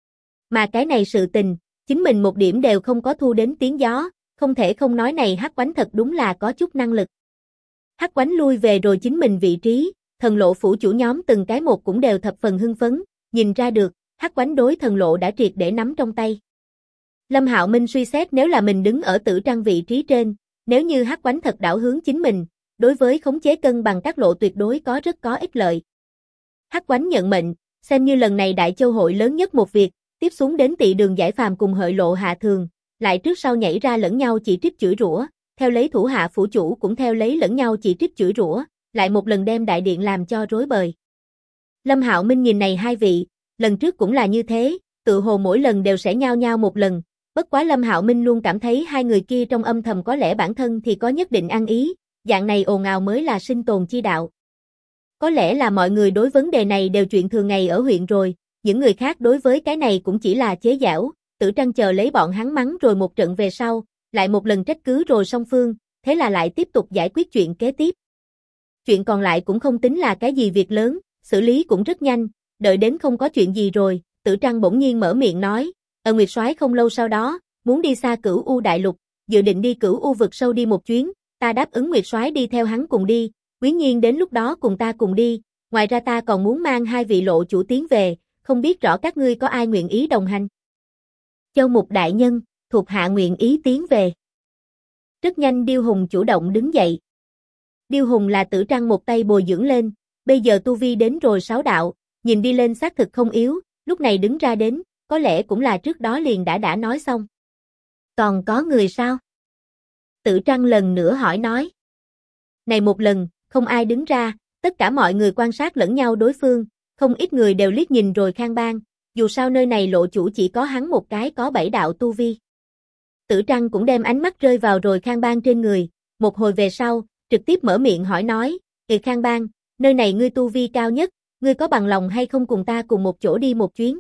Mà cái này sự tình, chính mình một điểm đều không có thu đến tiếng gió, không thể không nói này hắc quánh thật đúng là có chút năng lực. Hắc quánh lui về rồi chính mình vị trí, thần lộ phủ chủ nhóm từng cái một cũng đều thập phần hưng phấn, nhìn ra được, hắc quánh đối thần lộ đã triệt để nắm trong tay. Lâm Hạo Minh suy xét nếu là mình đứng ở Tử Trăng vị trí trên, nếu như hắc quánh thật đảo hướng chính mình, đối với khống chế cân bằng các lộ tuyệt đối rất có ích lợi. Hắc quánh nhận mệnh, xem như lần này Đại Châu hội lớn nhất một việc, tiếp xuống đến Tị Đường Giải Phàm cùng Hợi Lộ Hạ Thường, lại trước sau nhảy ra lẫn nhau chỉ trích chửi rủa, theo lấy thủ hạ phủ chủ cũng theo lấy lẫn nhau chỉ trích chửi rủa, lại một lần đem đại điện làm cho rối bời. Lâm Hạo Minh nhìn này hai vị, lần trước cũng là như thế, tự hồ mỗi lần đều sẽ nhao nhao một lần, bất quá Lâm Hạo Minh luôn cảm thấy hai người kia trong âm thầm có lẽ bản thân thì có nhất định ăn ý, dạng này ồn ào mới là sinh tồn chi đạo. Có lẽ là mọi người đối vấn đề này đều chuyện thường ngày ở huyện rồi, những người khác đối với cái này cũng chỉ là chế giễu, Tử Trăng chờ lấy bọn hắn mắng rồi một trận về sau, lại một lần trách cứ rồi song phương, thế là lại tiếp tục giải quyết chuyện kế tiếp. Chuyện còn lại cũng không tính là cái gì việc lớn, xử lý cũng rất nhanh, đợi đến không có chuyện gì rồi, Tử Trăng bỗng nhiên mở miệng nói, Nguyệt Soái không lâu sau đó, muốn đi xa Cửu U đại lục, dự định đi Cửu U vực sâu đi một chuyến, ta đáp ứng Nguyệt Soái đi theo hắn cùng đi, Quý Nhiên đến lúc đó cùng ta cùng đi, ngoài ra ta còn muốn mang hai vị lộ chủ tiến về, không biết rõ các ngươi có ai nguyện ý đồng hành. Châu Mục đại nhân, thuộc hạ nguyện ý tiến về. Rất nhanh Điêu Hùng chủ động đứng dậy. Điêu Hùng là Tử Trăng một tay bồi dưỡng lên, bây giờ tu vi đến rồi 6 đạo, nhìn đi lên xác thực không yếu, lúc này đứng ra đến, có lẽ cũng là trước đó liền đã nói xong. Còn có người sao? Tử Trăng lần nữa hỏi nói. Này một lần, không ai đứng ra, tất cả mọi người quan sát lẫn nhau đối phương, không ít người đều liếc nhìn rồi Khang Bang, dù sao nơi này lộ chủ chỉ có hắn một cái có 7 đạo tu vi. Tử Trăng cũng đem ánh mắt rơi vào rồi Khang Bang trên người, một hồi về sau, trực tiếp mở miệng hỏi nói, Khang Bang, nơi này ngươi tu vi cao nhất, ngươi có bằng lòng hay không cùng ta cùng một chỗ đi một chuyến?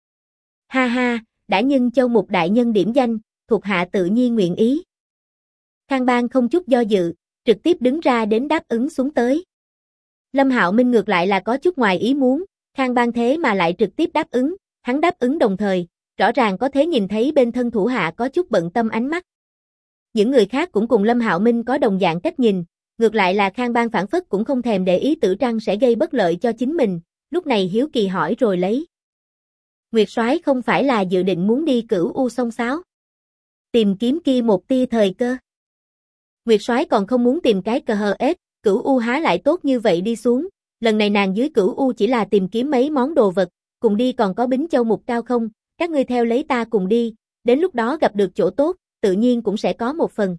Ha ha, đã nhân Châu Mục đại nhân điểm danh, thuộc hạ tự nhiên nguyện ý. Khang Bang không chút do dự, trực tiếp đứng ra đến đáp ứng xuống tới. Lâm Hạo Minh ngược lại là có chút ngoài ý muốn, Khang Bang thế mà lại trực tiếp đáp ứng, hắn đáp ứng đồng thời, rõ ràng có thể nhìn thấy bên thân thủ hạ có chút bận tâm ánh mắt. Những người khác cũng cùng Lâm Hạo Minh có đồng dạng cách nhìn, ngược lại là Khang Bang phản phất cũng không thèm để ý Tử Trăng sẽ gây bất lợi cho chính mình, lúc này hiếu kỳ hỏi rồi lấy. Nguyệt Soái không phải là dự định muốn đi Cửu U sông sáo, tìm kiếm kia một tia thời cơ. Nguyệt Soái còn không muốn tìm cái cờ hờ ếch, Cửu U há lại tốt như vậy đi xuống, lần này nàng dưới Cửu U chỉ là tìm kiếm mấy món đồ vật, cùng đi còn có Bính Châu Mục cao không, các ngươi theo lấy ta cùng đi, đến lúc đó gặp được chỗ tốt, tự nhiên cũng sẽ có một phần.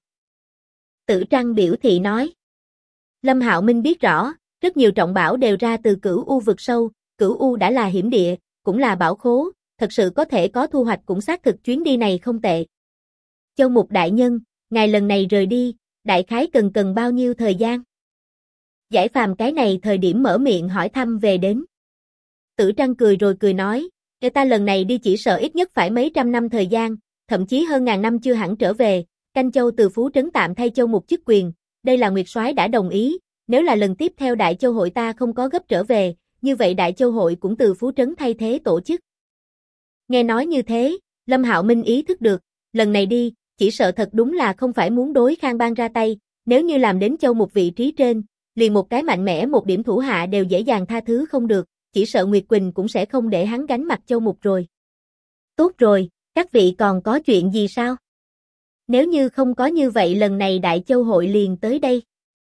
Tử Trăng biểu thị nói. Lâm Hạo Minh biết rõ, rất nhiều trọng bảo đều ra từ Cửu U vực sâu, Cửu U đã là hiểm địa, cũng là bảo khố, thật sự có thể có thu hoạch cũng xác thực chuyến đi này không tệ. Châu Mục đại nhân, ngài lần này rời đi, đại khái cần bao nhiêu thời gian? Giải Phàm cái này thời điểm mở miệng hỏi thăm về đến. Tử Trăng cười rồi cười nói, ta lần này đi chỉ sợ ít nhất phải mấy trăm năm thời gian, thậm chí hơn ngàn năm chưa hẳn trở về, Canh Châu từ Phú Trấn tạm thay Châu Mục chức quyền, đây là Nguyệt Soái đã đồng ý, nếu là lần tiếp theo Đại Châu hội ta không có gấp trở về, như vậy Đại Châu hội cũng từ Phú Trấn thay thế tổ chức. Nghe nói như thế, Lâm Hạo Minh ý thức được, lần này đi, chỉ sợ thật đúng là không phải muốn đối Khang Bang ra tay, nếu như làm đến Châu Mục vị trí trên, liền một cái mạnh mẽ một điểm thủ hạ đều dễ dàng tha thứ không được, chỉ sợ Nguyệt Quỳnh cũng sẽ không để hắn gánh mặt Châu Mục rồi. Tốt rồi, các vị còn có chuyện gì sao? Nếu như không có như vậy lần này Đại Châu hội liền tới đây.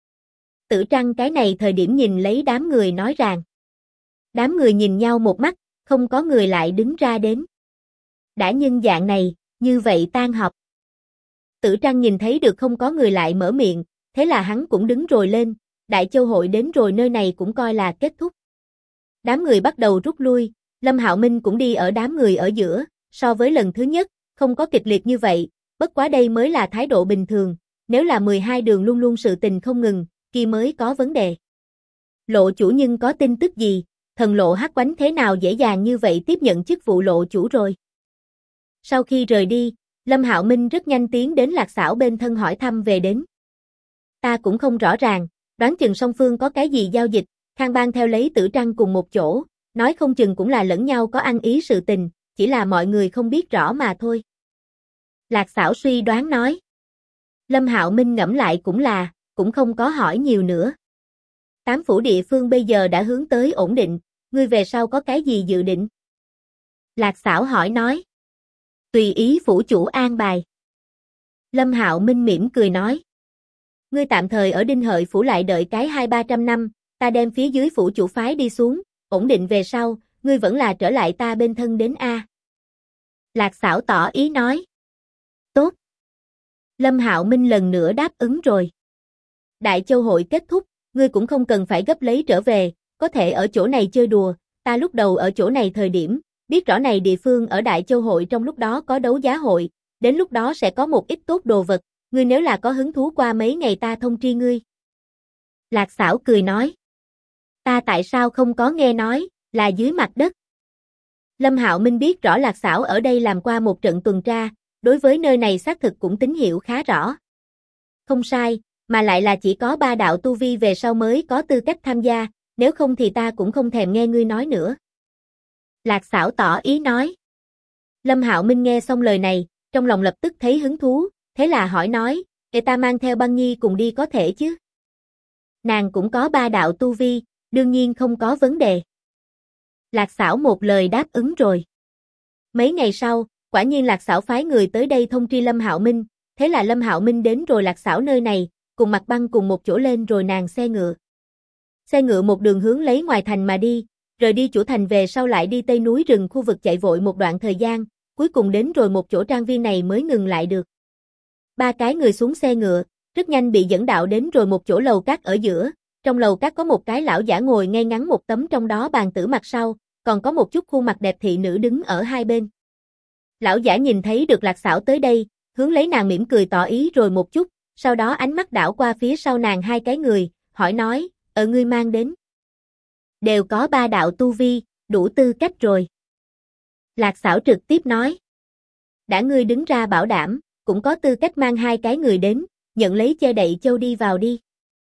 Tử Trăng cái này thời điểm nhìn lấy đám người nói rằng. Đám người nhìn nhau một mắt, không có người lại đứng ra đến. Đã nhân dạng này, như vậy tan họp. Tử Trăng nhìn thấy được không có người lại mở miệng, thế là hắn cũng đứng rồi lên, Đại Châu hội đến rồi nơi này cũng coi là kết thúc. Đám người bắt đầu rút lui, Lâm Hạo Minh cũng đi ở đám người ở giữa, so với lần thứ nhất, không có kịch liệt như vậy, bất quá đây mới là thái độ bình thường, nếu là 12 đường luôn luôn sự tình không ngừng, kia mới có vấn đề. Lộ chủ nhưng có tin tức gì, thần lộ hắc quánh thế nào dễ dàng như vậy tiếp nhận chức vụ lộ chủ rồi. Sau khi rời đi, Lâm Hạo Minh rất nhanh tiến đến Lạc Sảo bên thân hỏi thăm về đến. Ta cũng không rõ ràng, đoán chừng song phương có cái gì giao dịch, Khang Bang theo lấy Tử Trăng cùng một chỗ, nói không chừng cũng là lẫn nhau có ăn ý sự tình, chỉ là mọi người không biết rõ mà thôi. Lạc Sảo suy đoán nói. Lâm Hạo Minh ngẫm lại cũng không có hỏi nhiều nữa. Tám phủ địa phương bây giờ đã hướng tới ổn định, ngươi về sau có cái gì dự định? Lạc Sảo hỏi nói. Tùy ý phủ chủ an bài. Lâm Hạo Minh mỉm cười nói. Ngươi tạm thời ở Đinh Hợi phủ lại đợi cái 200-300 năm, ta đem phía dưới phủ chủ phái đi xuống, ổn định về sau, ngươi vẫn là trở lại ta bên thân đến a. Lạc Sảo tỏ ý nói. Tốt. Lâm Hạo Minh lần nữa đáp ứng rồi. Đại Châu hội kết thúc, ngươi cũng không cần phải gấp lấy trở về, có thể ở chỗ này chơi đùa, ta lúc đầu ở chỗ này thời điểm, biết rõ này địa phương ở Đại Châu hội trong lúc đó có đấu giá hội, đến lúc đó sẽ có một ít tốt đồ vật, ngươi nếu là có hứng thú qua mấy ngày ta thông tri ngươi. Lạc Sảo cười nói. Ta tại sao không có nghe nói, là dưới mặt đất. Lâm Hạo Minh biết rõ Lạc Sảo ở đây làm qua một trận tuần tra, đối với nơi này xác thực cũng tín hiệu khá rõ. Không sai, mà lại là chỉ có 3 đạo tu vi về sau mới có tư cách tham gia, nếu không thì ta cũng không thèm nghe ngươi nói nữa. Lạc Sảo tỏ ý nói. Lâm Hạo Minh nghe xong lời này, trong lòng lập tức thấy hứng thú, thế là hỏi nói, ta mang theo Băng Nhi cùng đi có thể chứ? Nàng cũng có 3 đạo tu vi, đương nhiên không có vấn đề. Lạc Sảo một lời đáp ứng rồi. Mấy ngày sau, quả nhiên Lạc Sảo phái người tới đây thông tri Lâm Hạo Minh, thế là Lâm Hạo Minh đến rồi Lạc Sảo nơi này, cùng Mạc Băng cùng một chỗ lên rồi nàng xe ngựa. Xe ngựa một đường hướng lấy ngoài thành mà đi, rời đi chủ thành về sau lại đi tây núi rừng khu vực chạy vội một đoạn thời gian, cuối cùng đến rồi một chỗ trang viên này mới ngừng lại được. 3 cái người xuống xe ngựa, rất nhanh bị dẫn đạo đến rồi một chỗ lầu cát ở giữa, trong lầu cát có một cái lão giả ngồi ngay ngắn một tấm trong đó bàn tử mặt sau, còn có một chút khuôn mặt đẹp thị nữ đứng ở hai bên. Lão giả nhìn thấy được Lạc Sảo tới đây, hướng lấy nàng mỉm cười tỏ ý rồi một chút, sau đó ánh mắt đảo qua phía sau nàng 2 cái người, hỏi nói, ngươi mang đến. Đều có 3 đạo tu vi, đủ tư cách rồi. Lạc Sảo trực tiếp nói. Đã ngươi đứng ra bảo đảm, cũng có tư cách mang 2 cái người đến, nhận lấy che đậy châu đi vào đi.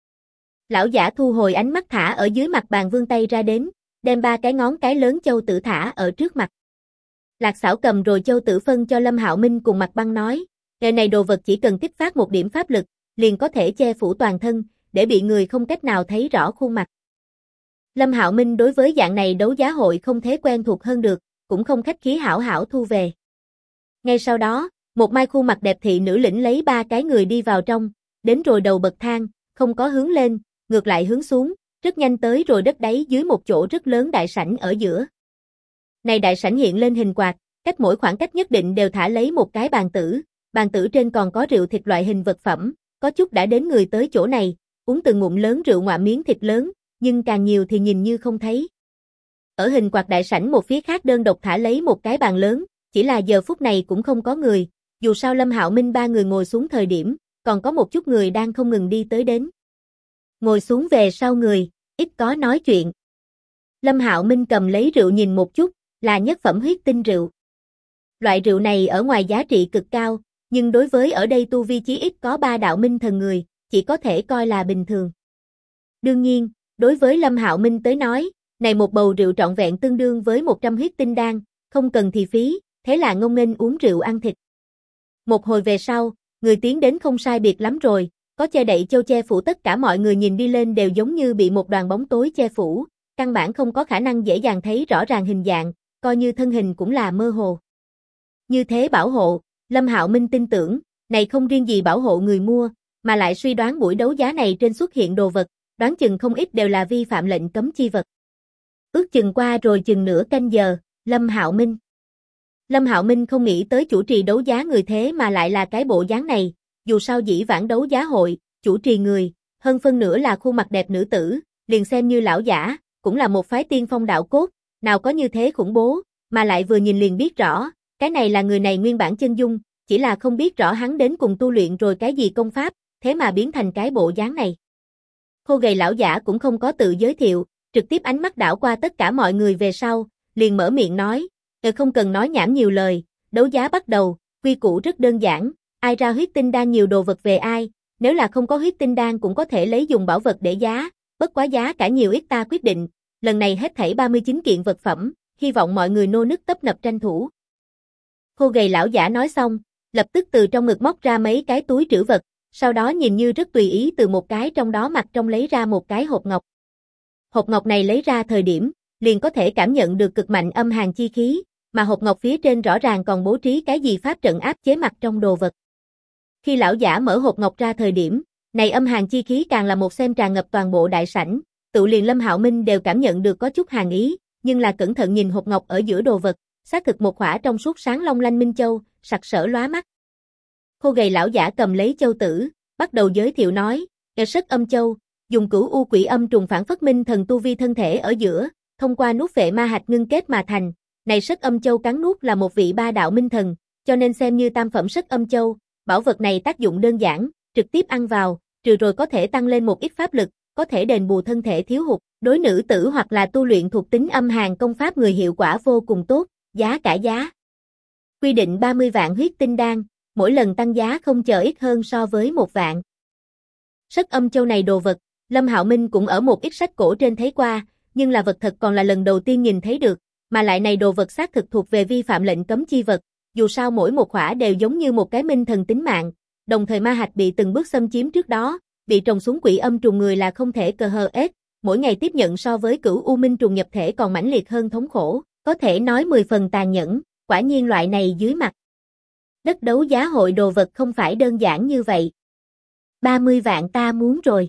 Lão giả thu hồi ánh mắt thả ở dưới mặt bàn vươn tay ra đến, đem 3 cái ngón cái lớn châu tử thả ở trước mặt. Lạc Sảo cầm rồi châu tử phân cho Lâm Hạo Minh cùng Mạc Băng nói, nghề này đồ vật chỉ cần kích phát một điểm pháp lực, liền có thể che phủ toàn thân, để bị người không cách nào thấy rõ khuôn mặt. Lâm Hạo Minh đối với dạng này đấu giá hội không thế quen thuộc hơn được, cũng không khách khí hảo hảo thu về. Ngay sau đó, một mai khuôn mặt đẹp thị nữ lĩnh lấy 3 cái người đi vào trong, đến rồi đầu bậc thang, không có hướng lên, ngược lại hướng xuống, rất nhanh tới rồi đất đáy dưới một chỗ rất lớn đại sảnh ở giữa. Này đại sảnh hiện lên hình quạt, cách mỗi khoảng cách nhất định đều thả lấy một cái bàn tử trên còn có rượu thịt loại hình vật phẩm, có chút đã đến người tới chỗ này, uống từng ngụm lớn rượu ngoạ miếng thịt lớn, nhưng càng nhiều thì nhìn như không thấy. Ở hình quạt đại sảnh một phía khác đơn độc thả lấy một cái bàn lớn, chỉ là giờ phút này cũng không có người, dù sao Lâm Hạo Minh 3 người ngồi xuống thời điểm, còn có một chút người đang không ngừng đi tới đến. Ngồi xuống về sau người, ít có nói chuyện. Lâm Hạo Minh cầm lấy rượu nhìn một chút, là nhất phẩm huyết tinh rượu. Loại rượu này ở ngoài giá trị cực cao, nhưng đối với ở đây tu vi chí ít có 3 đạo minh thần người, chỉ có thể coi là bình thường. Đương nhiên, đối với Lâm Hạo Minh tới nói, này một bầu rượu trọn vẹn tương đương với 100 huyết tinh đan, không cần thì phí, thế là ngông nghênh uống rượu ăn thịt. Một hồi về sau, người tiến đến không sai biệt lắm rồi, có che đậy châu che phủ tất cả mọi người nhìn đi lên đều giống như bị một đoàn bóng tối che phủ, căn bản không có khả năng dễ dàng thấy rõ ràng hình dạng, coi như thân hình cũng là mơ hồ. Như thế bảo hộ, Lâm Hạo Minh tin tưởng, này không riêng gì bảo hộ người mua, mà lại suy đoán buổi đấu giá này trên xuất hiện đồ vật, đoán chừng không ít đều là vi phạm lệnh cấm chi vật. Ước chừng qua rồi chừng nửa canh giờ, Lâm Hạo Minh không nghĩ tới chủ trì đấu giá người thế mà lại là cái bộ dáng này, dù sao dĩ vãng đấu giá hội, chủ trì người, hơn phân nửa là khuôn mặt đẹp nữ tử, liền xem như lão giả, cũng là một phái tiên phong đạo cốt, nào có như thế khủng bố, mà lại vừa nhìn liền biết rõ, cái này là người này nguyên bản chân dung, chỉ là không biết rõ hắn đến cùng tu luyện rồi cái gì công pháp, thế mà biến thành cái bộ dáng này. Khô gầy lão giả cũng không có tự giới thiệu, trực tiếp ánh mắt đảo qua tất cả mọi người về sau, liền mở miệng nói, không cần nói nhảm nhiều lời, đấu giá bắt đầu, Quy củ rất đơn giản, ai ra huyết tinh đan nhiều đồ vật về ai, nếu là không có huyết tinh đan cũng có thể lấy dùng bảo vật để giá, bất quá giá cả nhiều ít ta quyết định, lần này hết thảy 39 kiện vật phẩm, hy vọng mọi người nô nức tấp nập tranh thủ. Khô gầy lão giả nói xong, lập tức từ trong ngực móc ra mấy cái túi trữ vật, sau đó nhìn như rất tùy ý từ một cái trong đó mặt trong lấy ra một cái hộp ngọc. Hộp ngọc này lấy ra thời điểm, liền có thể cảm nhận được cực mạnh âm hàn chi khí, mà hộp ngọc phía trên rõ ràng còn bố trí cái gì pháp trận áp chế mặt trong đồ vật. Khi lão giả mở hộp ngọc ra thời điểm, này âm hàn chi khí càng là một xem tràn ngập toàn bộ đại sảnh, tự liền Lâm Hạo Minh đều cảm nhận được có chút hàn ý, nhưng là cẩn thận nhìn hộp ngọc ở giữa đồ vật, xác thực một khỏa trong suốt sáng long lanh minh châu, sặc sỡ lóa mắt. Khô gầy lão giả cầm lấy châu tử, bắt đầu giới thiệu nói, Sất âm châu, dùng cửu u quỷ âm trùng phản phất minh thần tu vi thân thể ở giữa, thông qua nuốt vệ ma hạch ngưng kết mà thành, này Sất âm châu cắn nuốt là một vị ba đạo minh thần, cho nên xem như tam phẩm Sất âm châu, bảo vật này tác dụng đơn giản, trực tiếp ăn vào, trừ rồi có thể tăng lên một ít pháp lực, có thể đền bù thân thể thiếu hụt, đối nữ tử hoặc là tu luyện thuộc tính âm hàn công pháp người hiệu quả vô cùng tốt, giá cả giá. Quy định 30 vạn huyết tinh đan, mỗi lần tăng giá không chờ ít hơn so với 1 vạn. Sất âm châu này đồ vật, Lâm Hạo Minh cũng ở một ít sách cổ trên thấy qua, nhưng là vật thật còn là lần đầu tiên nhìn thấy được, mà lại này đồ vật xác thực thuộc về vi phạm lệnh cấm chi vật, dù sao mỗi một khỏa đều giống như một cái minh thần tính mạng, đồng thời ma hạch bị từng bước xâm chiếm trước đó, bị trồng xuống quỷ âm trùng người là không thể cờ hờ ết, mỗi ngày tiếp nhận so với cửu u minh trùng nhập thể còn mãnh liệt hơn thống khổ, có thể nói 10 phần tàn nhẫn, quả nhiên loại này dưới mặt đất đấu giá hội đồ vật không phải đơn giản như vậy. 30 vạn ta muốn rồi.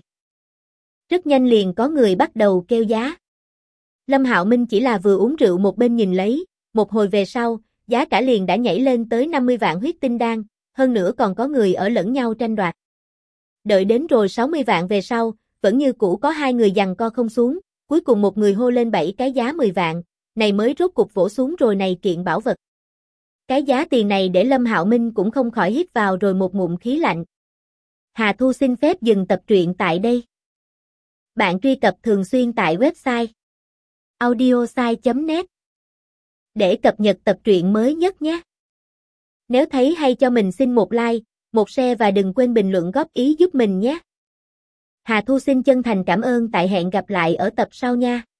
Rất nhanh liền có người bắt đầu kêu giá. Lâm Hạo Minh chỉ là vừa uống rượu một bên nhìn lấy, một hồi về sau, giá cả liền đã nhảy lên tới 50 vạn huyết tinh đan, hơn nữa còn có người ở lẫn nhau tranh đoạt. Đợi đến rồi 60 vạn về sau, vẫn như cũ có hai người giằng co không xuống, cuối cùng một người hô lên 7 cái giá 10 vạn, này mới rốt cục vỗ xuống rồi này kiện bảo vật. Cái giá tiền này để Lâm Hạo Minh cũng không khỏi hít vào rồi một ngụm khí lạnh. Hà Thu xin phép dừng tập truyện tại đây. Bạn truy cập thường xuyên tại website audiosai.net để cập nhật tập truyện mới nhất nhé. Nếu thấy hay cho mình xin một like, một share và đừng quên bình luận góp ý giúp mình nhé. Hà Thu xin chân thành cảm ơn, tại hẹn gặp lại ở tập sau nha.